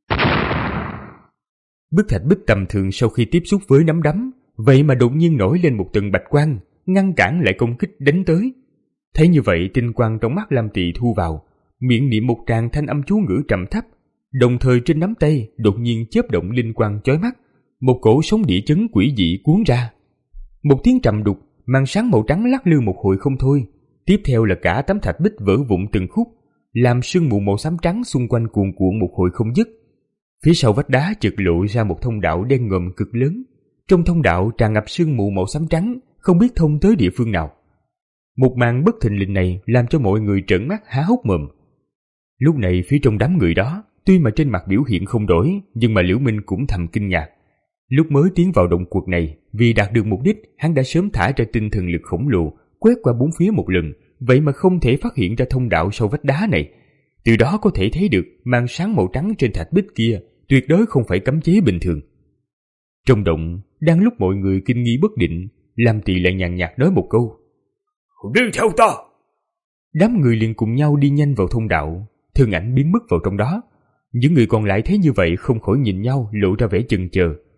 Bức thạch bích tầm thường sau khi tiếp xúc với nắm đấm, vậy mà đột nhiên nổi lên một tầng bạch quang, ngăn cản lại công kích đánh tới. Thấy như vậy, tinh quang trong mắt Lam Tỳ thu vào, miệng niệm một tràng thanh âm chú ngữ trầm thấp, đồng thời trên nắm tay đột nhiên chớp động linh quang chói mắt, một cổ sóng địa chấn quỷ dị cuốn ra. Một tiếng trầm đục, màn sáng màu trắng lắc lư một hồi không thôi, tiếp theo là cả tấm thạch bích vỡ vụn từng khúc, làm sương mù màu xám trắng xung quanh cuồn cuộn một hồi không dứt. Phía sau vách đá chợt lộ ra một thông đạo đen ngòm cực lớn, trong thông đạo tràn ngập sương mù màu xám trắng, không biết thông tới địa phương nào. Một màn bất thình lình này làm cho mọi người trợn mắt há hốc mồm. Lúc này phía trong đám người đó, tuy mà trên mặt biểu hiện không đổi, nhưng mà Liễu Minh cũng thầm kinh ngạc. Lúc mới tiến vào động quật này, vì đạt được mục đích, hắn đã sớm thả ra tinh thần lực khổng lồ, quét qua bốn phía một lần, vậy mà không thể phát hiện ra thông đạo sau vách đá này. Từ đó có thể thấy được màn sáng màu trắng trên thạch bích kia tuyệt đối không phải cấm chế bình thường. Trong động, đang lúc mọi người kinh nghi bất định, Lam Tỳ lại nhàn nhạt nói một câu. Đi theo ta! Đám người liền cùng nhau đi nhanh vào thông đạo, thân ảnh biến mất vào trong đó. Những người còn lại thấy như vậy không khỏi nhìn nhau lộ ra vẻ chần chờ.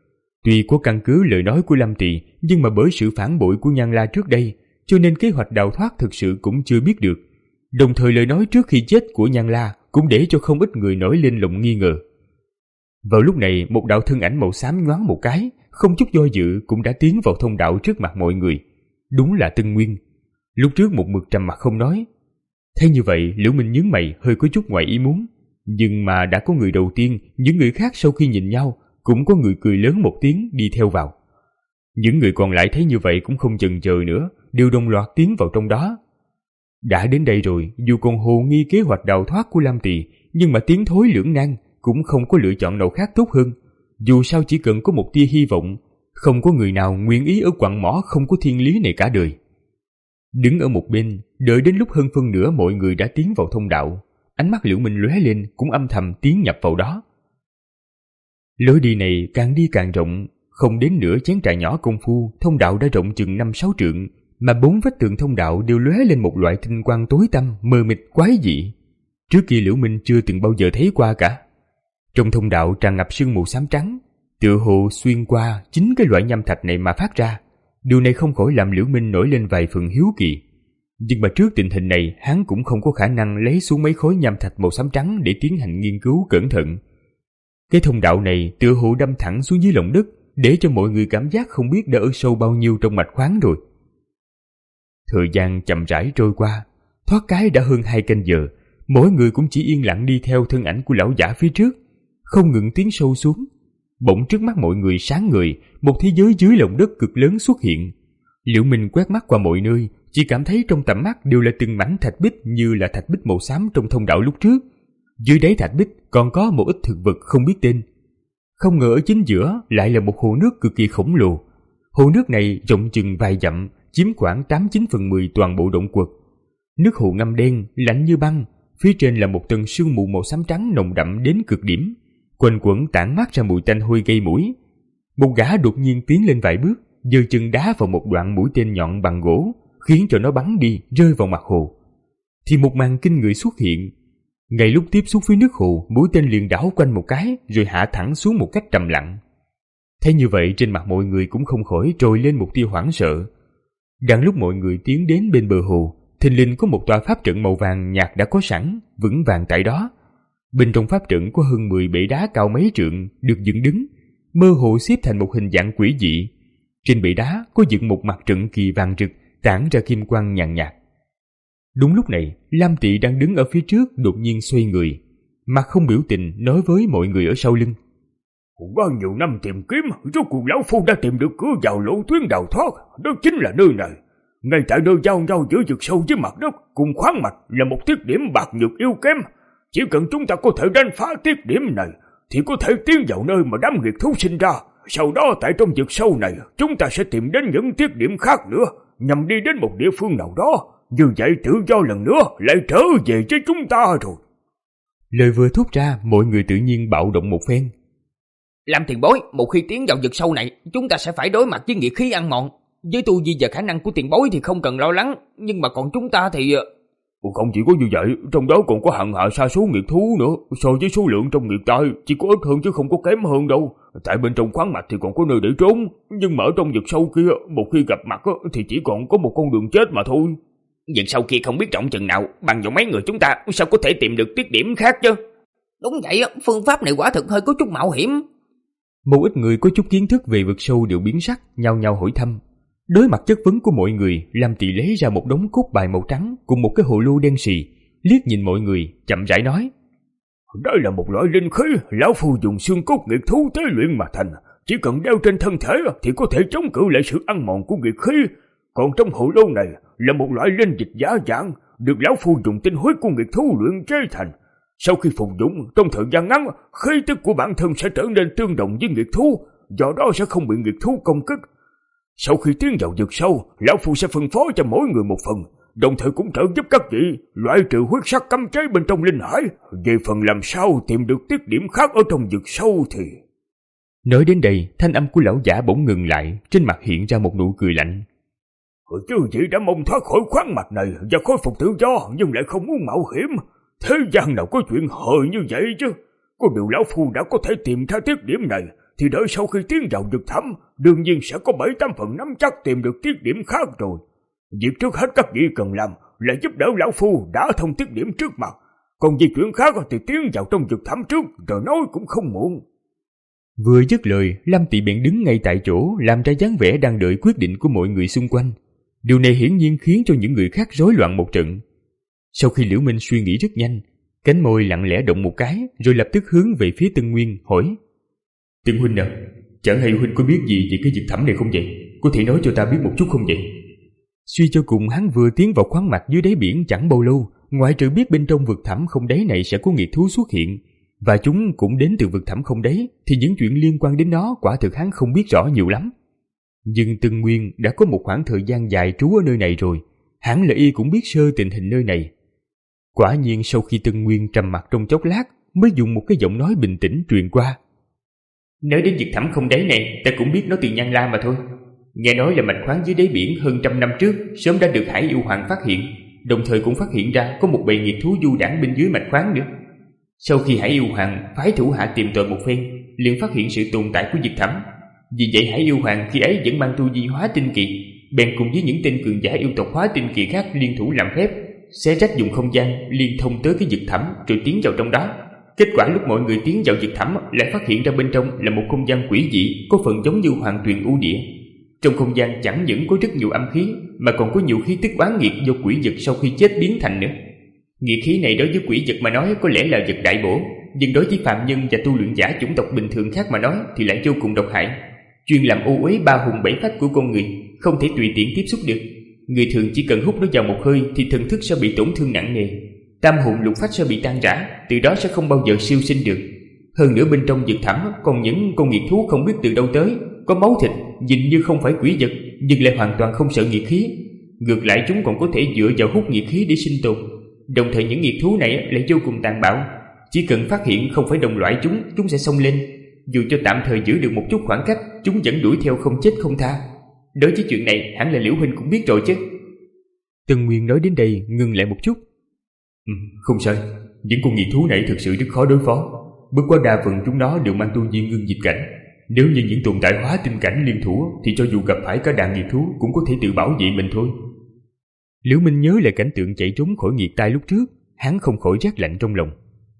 Tuy có căn cứ lời nói của Lâm Tỳ, nhưng mà bởi sự phản bội của Nhan La trước đây, cho nên kế hoạch đào thoát thực sự cũng chưa biết được. Đồng thời lời nói trước khi chết của Nhan La cũng để cho không ít người nổi lên lòng nghi ngờ. Vào lúc này, một đạo thân ảnh màu xám nhoáng một cái, không chút do dự cũng đã tiến vào thông đạo trước mặt mọi người. Đúng là Tân Nguyên. Lúc trước một mực trầm mặt không nói. Thấy như vậy, Liễu Minh nhướng mày hơi có chút ngoài ý muốn. Nhưng mà đã có người đầu tiên, những người khác sau khi nhìn nhau, cũng có người cười lớn một tiếng đi theo vào. Những người còn lại thấy như vậy cũng không chần chờ nữa, đều đồng loạt tiến vào trong đó. Đã đến đây rồi, dù còn hồ nghi kế hoạch đào thoát của Lam Tỳ, nhưng mà tiến thối lưỡng nan cũng không có lựa chọn nào khác tốt hơn. Dù sao chỉ cần có một tia hy vọng, không có người nào nguyện ý ở quặng mỏ không có thiên lý này cả đời. Đứng ở một bên, đợi đến lúc hơn phân nửa mọi người đã tiến vào thông đạo, ánh mắt Liễu Minh lóe lên cũng âm thầm tiến nhập vào đó. Lối đi này càng đi càng rộng, không đến nửa chén trà nhỏ công phu, thông đạo đã rộng chừng năm sáu trượng, mà bốn vách tường thông đạo đều lóe lên một loại tinh quang tối tăm, mờ mịt quái dị. Trước kia Liễu Minh chưa từng bao giờ thấy qua cả. Trong thông đạo tràn ngập sương mù xám trắng, tựa hồ xuyên qua chính cái loại nham thạch này mà phát ra. Điều này không khỏi làm Liễu Minh nổi lên vài phần hiếu kỳ. Nhưng mà trước tình hình này, hắn cũng không có khả năng lấy xuống mấy khối nham thạch màu xám trắng để tiến hành nghiên cứu cẩn thận. Cái thông đạo này tựa hồ đâm thẳng xuống dưới lòng đất, để cho mọi người cảm giác không biết đã ở sâu bao nhiêu trong mạch khoáng rồi. Thời gian chậm rãi trôi qua, thoát cái đã hơn hai canh giờ, mỗi người cũng chỉ yên lặng đi theo thân ảnh của lão giả phía trước, không ngừng tiến sâu xuống. Bỗng trước mắt mọi người sáng ngời, một thế giới dưới lòng đất cực lớn xuất hiện. Liễu Minh quét mắt qua mọi nơi, chỉ cảm thấy trong tầm mắt đều là từng mảnh thạch bích như là thạch bích màu xám trong thông đạo lúc trước. Dưới đáy thạch bích còn có một ít thực vật không biết tên. Không ngờ ở chính giữa lại là một hồ nước cực kỳ khổng lồ. Hồ nước này rộng chừng vài dặm, chiếm khoảng tám chín phần mười toàn bộ động quật. Nước hồ ngăm đen, lạnh như băng, phía trên là một tầng sương mù màu xám trắng nồng đậm đến cực điểm, quanh quẩn tản mát ra mùi tanh hôi gây mũi. Một gã đột nhiên tiến lên vài bước, giơ chân đá vào một đoạn mũi tên nhọn bằng gỗ, khiến cho nó bắn đi, rơi vào mặt hồ. Thì một màn kinh người xuất hiện. Ngay lúc tiếp xúc với nước hồ, mũi tên liền đảo quanh một cái, rồi hạ thẳng xuống một cách trầm lặng. Thế như vậy, trên mặt mọi người cũng không khỏi trồi lên một tia hoảng sợ. Đang lúc mọi người tiến đến bên bờ hồ, thình lình có một tòa pháp trận màu vàng nhạt đã có sẵn, vững vàng tại đó. Bên trong pháp trận có hơn mười bệ đá cao mấy trượng được dựng đứng, mơ hồ xếp thành một hình dạng quỷ dị. Trên bệ đá có dựng một mặt trận kỳ vàng rực, tản ra kim quang nhàn nhạt. Đúng lúc này, Lam Tị đang đứng ở phía trước đột nhiên xoay người, mặt không biểu tình nói với mọi người ở sau lưng. Bao nhiêu năm tìm kiếm, rốt cuộc lão phu đã tìm được cửa vào lỗ tuyến đào thoát, đó chính là nơi này. Ngay tại nơi giao nhau giữa vực sâu với mặt đất cùng khoáng mạch là một tiết điểm bạc nhược yếu kém. Chỉ cần chúng ta có thể đánh phá tiết điểm này, thì có thể tiến vào nơi mà đám nghiệt thú sinh ra. Sau đó tại trong vực sâu này, chúng ta sẽ tìm đến những tiết điểm khác nữa, nhằm đi đến một địa phương nào đó. Như vậy tự do lần nữa lại trở về với chúng ta rồi. Lời vừa thốt ra, mọi người tự nhiên bạo động một phen. Làm tiền bối, một khi tiến vào vực sâu này, chúng ta sẽ phải đối mặt với nghiệt khí ăn mòn. Với tu vi và khả năng của tiền bối thì không cần lo lắng, nhưng mà còn chúng ta thì... Không chỉ có như vậy, trong đó còn có hàng hạ sa số nghiệt thú nữa. So với số lượng trong nghiệt tai, chỉ có ít hơn chứ không có kém hơn đâu. Tại bên trong khoáng mạch thì còn có nơi để trốn, nhưng mà ở trong vực sâu kia, một khi gặp mặt thì chỉ còn có một con đường chết mà thôi. Vực sâu kia không biết rộng chừng nào, bằng vào mấy người chúng ta sao có thể tìm được tiết điểm khác chứ? Đúng vậy, phương pháp này quả thực hơi có chút mạo hiểm. Một ít người có chút kiến thức về vực sâu đều biến sắc, nhao nhao hỏi thăm. Đối mặt chất vấn của mọi người, Lam Tị lấy ra một đống cốt bài màu trắng cùng một cái hồ lô đen xì, liếc nhìn mọi người, chậm rãi nói. Đây là một loại linh khí, lão phu dùng xương cốt nghiệt thú tế luyện mà thành. Chỉ cần đeo trên thân thể thì có thể chống cự lại sự ăn mòn của nghiệt khí. Còn trong hồ lô này là một loại linh dịch giả dạng, được lão phu dùng tinh huyết của nghiệt thú luyện chế thành. Sau khi phục dụng, trong thời gian ngắn, khí tức của bản thân sẽ trở nên tương đồng với nghiệt thú, do đó sẽ không bị nghiệt thú công kích. Sau khi tiến vào vực sâu, lão phu sẽ phân phối cho mỗi người một phần, đồng thời cũng trợ giúp các vị loại trừ huyết sắc cấm chế bên trong linh hải. Về phần làm sao tìm được tiết điểm khác ở trong vực sâu thì... Nói đến đây, thanh âm của lão giả bỗng ngừng lại, trên mặt hiện ra một nụ cười lạnh. Chứ chị đã mong thoát khỏi khoáng mạch này và khôi phục tự do, nhưng lại không muốn mạo hiểm. Thế gian nào có chuyện hời như vậy chứ? Có điều lão phu đã có thể tìm ra tiết điểm này, thì đợi sau khi tiến vào vực thẳm, đương nhiên sẽ có bảy tám phần nắm chắc tìm được tiết điểm khác rồi. Việc trước hết các vị cần làm là giúp đỡ lão phu đã thông tiết điểm trước mặt, còn việc chuyện khác thì tiến vào trong vực thẳm trước rồi nói cũng không muộn. Vừa dứt lời, Lâm Tị bèn đứng ngay tại chỗ, làm ra dáng vẻ đang đợi quyết định của mọi người xung quanh. Điều này hiển nhiên khiến cho những người khác rối loạn một trận. Sau khi Liễu Minh suy nghĩ rất nhanh, cánh môi lặng lẽ động một cái, rồi lập tức hướng về phía Tân Nguyên hỏi: Tân huynh à, chẳng hay huynh có biết gì về cái vực thẳm này không vậy? Có thể nói cho ta biết một chút không vậy? Suy cho cùng hắn vừa tiến vào khoáng mạch dưới đáy biển chẳng bao lâu, ngoại trừ biết bên trong vực thẳm không đáy này sẽ có nghiệt thú xuất hiện, và chúng cũng đến từ vực thẳm không đáy, thì những chuyện liên quan đến nó quả thực hắn không biết rõ nhiều lắm. Nhưng Tân Nguyên đã có một khoảng thời gian dài trú ở nơi này rồi, hẳn là y cũng biết sơ tình hình nơi này. Quả nhiên sau khi Tân Nguyên trầm mặc trong chốc lát, mới dùng một cái giọng nói bình tĩnh truyền qua: Nói đến vực thẳm không đáy này, ta cũng biết nó từ Nhan La mà thôi. Nghe nói là mạch khoáng dưới đáy biển hơn trăm năm trước sớm đã được Hải Yêu Hoàng phát hiện, đồng thời cũng phát hiện ra có một bầy nghiệt thú du đãng bên dưới mạch khoáng nữa. Sau khi Hải Yêu Hoàng phái thủ hạ tìm tòi một phen, liền phát hiện sự tồn tại của vực thẳm. Vì vậy Hải Yêu Hoàng khi ấy vẫn mang tu vi hóa tinh kỳ, bèn cùng với những tên cường giả yêu tộc hóa tinh kỳ khác liên thủ làm phép, xé rách dùng không gian liên thông tới cái vực thẳm rồi tiến vào trong đó. Kết quả lúc mọi người tiến vào vực thẳm lại phát hiện ra bên trong là một không gian quỷ dị, có phần giống như Hoàng Tuyền U Địa. Trong không gian chẳng những có rất nhiều âm khí, mà còn có nhiều khí tức oán nghiệt do quỷ vật sau khi chết biến thành nữa. Nghiệt khí này đối với quỷ vật mà nói có lẽ là vật đại bổ, nhưng đối với phàm nhân và tu luyện giả chủng tộc bình thường khác mà nói thì lại vô cùng độc hại, chuyên làm ô uế ba hùng bảy phách của con người, không thể tùy tiện tiếp xúc được. Người thường chỉ cần hút nó vào một hơi thì thần thức sẽ bị tổn thương nặng nề, tam hồn lục phách sẽ bị tan rã, từ đó sẽ không bao giờ siêu sinh được. Hơn nữa bên trong vực thẳm còn những con nghiệt thú không biết từ đâu tới, có máu thịt, nhìn như không phải quỷ vật nhưng lại hoàn toàn không sợ nghiệt khí. Ngược lại chúng còn có thể dựa vào hút nghiệt khí để sinh tồn. Đồng thời những nghiệt thú này lại vô cùng tàn bạo, chỉ cần phát hiện không phải đồng loại chúng, chúng sẽ xông lên. Dù cho tạm thời giữ được một chút khoảng cách, chúng vẫn đuổi theo không chết không tha. Đối với chuyện này hẳn là Liễu huynh cũng biết rồi chứ. Tân Nguyên nói đến đây ngừng lại một chút. Ừ, không sai, những con nghiệt thú này thực sự rất khó đối phó. Bất quá đa phần chúng nó đều mang tu vi ngưng dịch cảnh. Nếu như những tồn tại hóa tinh cảnh liên thủ thì cho dù gặp phải cả đàn nghiệt thú cũng có thể tự bảo vệ mình thôi. Liễu Minh nhớ lại cảnh tượng chạy trốn khỏi nghiệt tai lúc trước, hắn không khỏi rét lạnh trong lòng.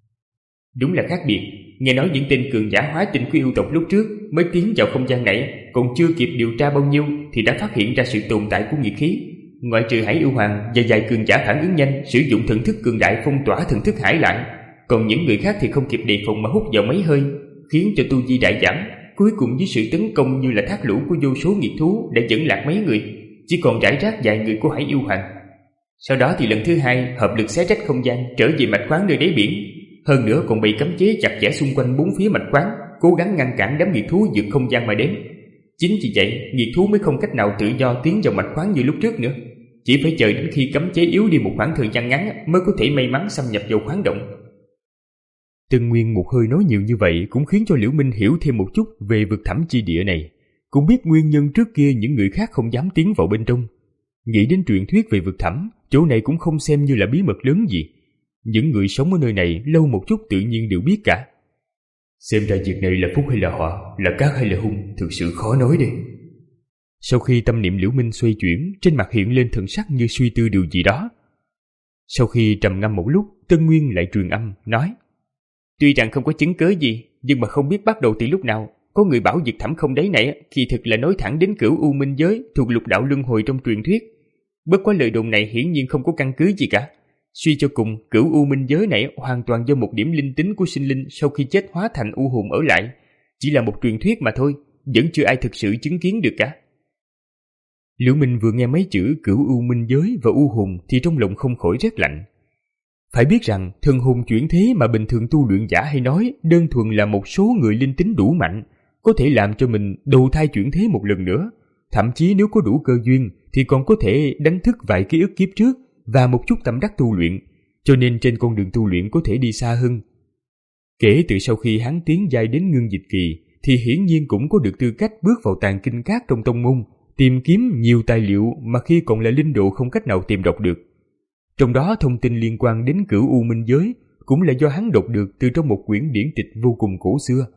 Đúng là khác biệt. Nghe nói những tên cường giả hóa tinh của yêu tộc lúc trước mới tiến vào không gian này, còn chưa kịp điều tra bao nhiêu thì đã phát hiện ra sự tồn tại của nghiệt khí. Ngoại trừ Hải Yêu Hoàng và vài cường giả phản ứng nhanh sử dụng thần thức cường đại phong tỏa thần thức hải lại, còn những người khác thì không kịp đề phòng mà hút vào mấy hơi, khiến cho tu vi đại giảm. Cuối cùng với sự tấn công như là thác lũ của vô số nghiệt thú đã dẫn lạc mấy người, chỉ còn rải rác vài người của Hải Yêu Hoàng. Sau đó thì lần thứ hai hợp lực xé rách không gian trở về mạch khoáng nơi đáy biển, hơn nữa còn bị cấm chế chặt chẽ xung quanh bốn phía mạch khoáng, cố gắng ngăn cản đám nghiệt thú vượt không gian mà đến. Chính vì vậy nghiệt thú mới không cách nào tự do tiến vào mạch khoáng như lúc trước nữa, chỉ phải chờ đến khi cấm chế yếu đi một khoảng thời gian ngắn mới có thể may mắn xâm nhập vào khoáng động. Tân Nguyên một hơi nói nhiều như vậy cũng khiến cho Liễu Minh hiểu thêm một chút về vực thẳm chi địa này, cũng biết nguyên nhân trước kia những người khác không dám tiến vào bên trong. Nghĩ đến truyền thuyết về vực thẳm, chỗ này cũng không xem như là bí mật lớn gì. Những người sống ở nơi này lâu một chút tự nhiên đều biết cả. Xem ra việc này là phúc hay là họa, là cát hay là hung, thực sự khó nói đây. Sau khi tâm niệm Liễu Minh xoay chuyển, trên mặt hiện lên thần sắc như suy tư điều gì đó. Sau khi trầm ngâm một lúc, Tân Nguyên lại truyền âm, nói: Tuy rằng không có chứng cớ gì, nhưng mà không biết bắt đầu từ lúc nào, có người bảo vực thẳm không đáy này kỳ thực là nối thẳng đến Cửu U Minh Giới thuộc lục đạo luân hồi trong truyền thuyết. Bất quá lời đồn này hiển nhiên không có căn cứ gì cả. Suy cho cùng, Cửu U Minh Giới này hoàn toàn do một điểm linh tính của sinh linh sau khi chết hóa thành u hồn ở lại, chỉ là một truyền thuyết mà thôi, vẫn chưa ai thực sự chứng kiến được cả. Liễu Minh vừa nghe mấy chữ Cửu U Minh Giới và u hồn thì trong lòng không khỏi rét lạnh. Phải biết rằng thần hồn chuyển thế mà bình thường tu luyện giả hay nói đơn thuần là một số người linh tính đủ mạnh, có thể làm cho mình đầu thai chuyển thế một lần nữa. Thậm chí nếu có đủ cơ duyên thì còn có thể đánh thức vài ký ức kiếp trước và một chút tâm đắc tu luyện, cho nên trên con đường tu luyện có thể đi xa hơn. Kể từ sau khi hắn tiến giai đến ngưng dịch kỳ thì hiển nhiên cũng có được tư cách bước vào tàng kinh các trong tông môn, tìm kiếm nhiều tài liệu mà khi còn là linh độ không cách nào tìm đọc được. Trong đó thông tin liên quan đến Cửu U Minh Giới cũng là do hắn đọc được từ trong một quyển điển tịch vô cùng cổ xưa.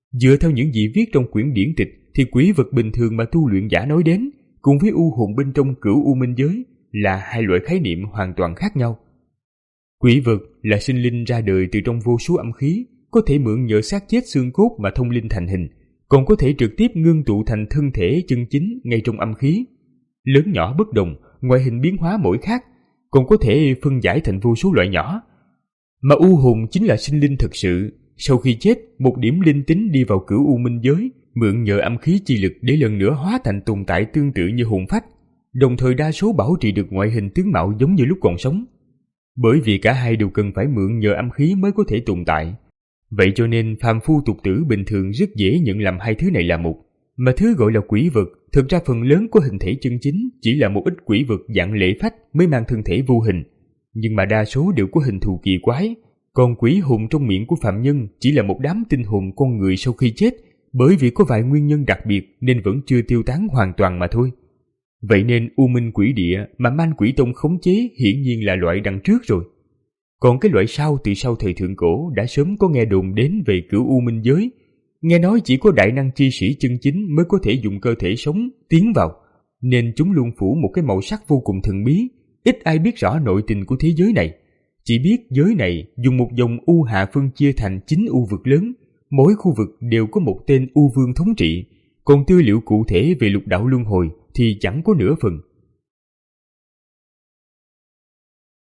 Dựa theo những gì viết trong quyển điển tịch thì quỷ vật bình thường mà tu luyện giả nói đến cùng với u hồn bên trong cửu u minh giới là hai loại khái niệm hoàn toàn khác nhau. Quỷ vật là sinh linh ra đời từ trong vô số âm khí, có thể mượn nhờ xác chết xương cốt mà thông linh thành hình, còn có thể trực tiếp ngưng tụ thành thân thể chân chính ngay trong âm khí. Lớn nhỏ bất đồng, ngoại hình biến hóa mỗi khác, còn có thể phân giải thành vô số loại nhỏ. Mà u hồn chính là sinh linh thực sự, sau khi chết, một điểm linh tính đi vào cửu u minh giới, mượn nhờ âm khí chi lực để lần nữa hóa thành tồn tại tương tự như hồn phách, đồng thời đa số bảo trì được ngoại hình tướng mạo giống như lúc còn sống. Bởi vì cả hai đều cần phải mượn nhờ âm khí mới có thể tồn tại. Vậy cho nên phàm phu tục tử bình thường rất dễ nhận lầm hai thứ này là một. Mà thứ gọi là quỷ vật, thực ra phần lớn có hình thể chân chính chỉ là một ít quỷ vật dạng lệ phách mới mang thân thể vô hình. Nhưng mà đa số đều có hình thù kỳ quái, còn quỷ hồn trong miệng của phạm nhân chỉ là một đám tinh hồn con người sau khi chết, bởi vì có vài nguyên nhân đặc biệt nên vẫn chưa tiêu tán hoàn toàn mà thôi. Vậy nên U Minh Quỷ Địa mà Man Quỷ Tông khống chế hiển nhiên là loại đằng trước rồi. Còn cái loại sau từ sau thời thượng cổ đã sớm có nghe đồn đến về cửu U Minh giới. Nghe nói chỉ có đại năng chi sĩ chân chính mới có thể dùng cơ thể sống tiến vào, nên chúng luôn phủ một cái màu sắc vô cùng thần bí, ít ai biết rõ nội tình của thế giới này. Chỉ biết giới này dùng một dòng U Hạ phân chia thành chín U vực lớn, mỗi khu vực đều có một tên U Vương thống trị, còn tư liệu cụ thể về lục đạo luân hồi thì chẳng có nửa phần.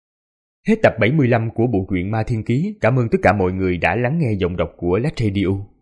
Hết tập bảy mươi lăm của bộ truyện Ma Thiên Ký. Cảm ơn tất cả mọi người đã lắng nghe giọng đọc của Lách Radio.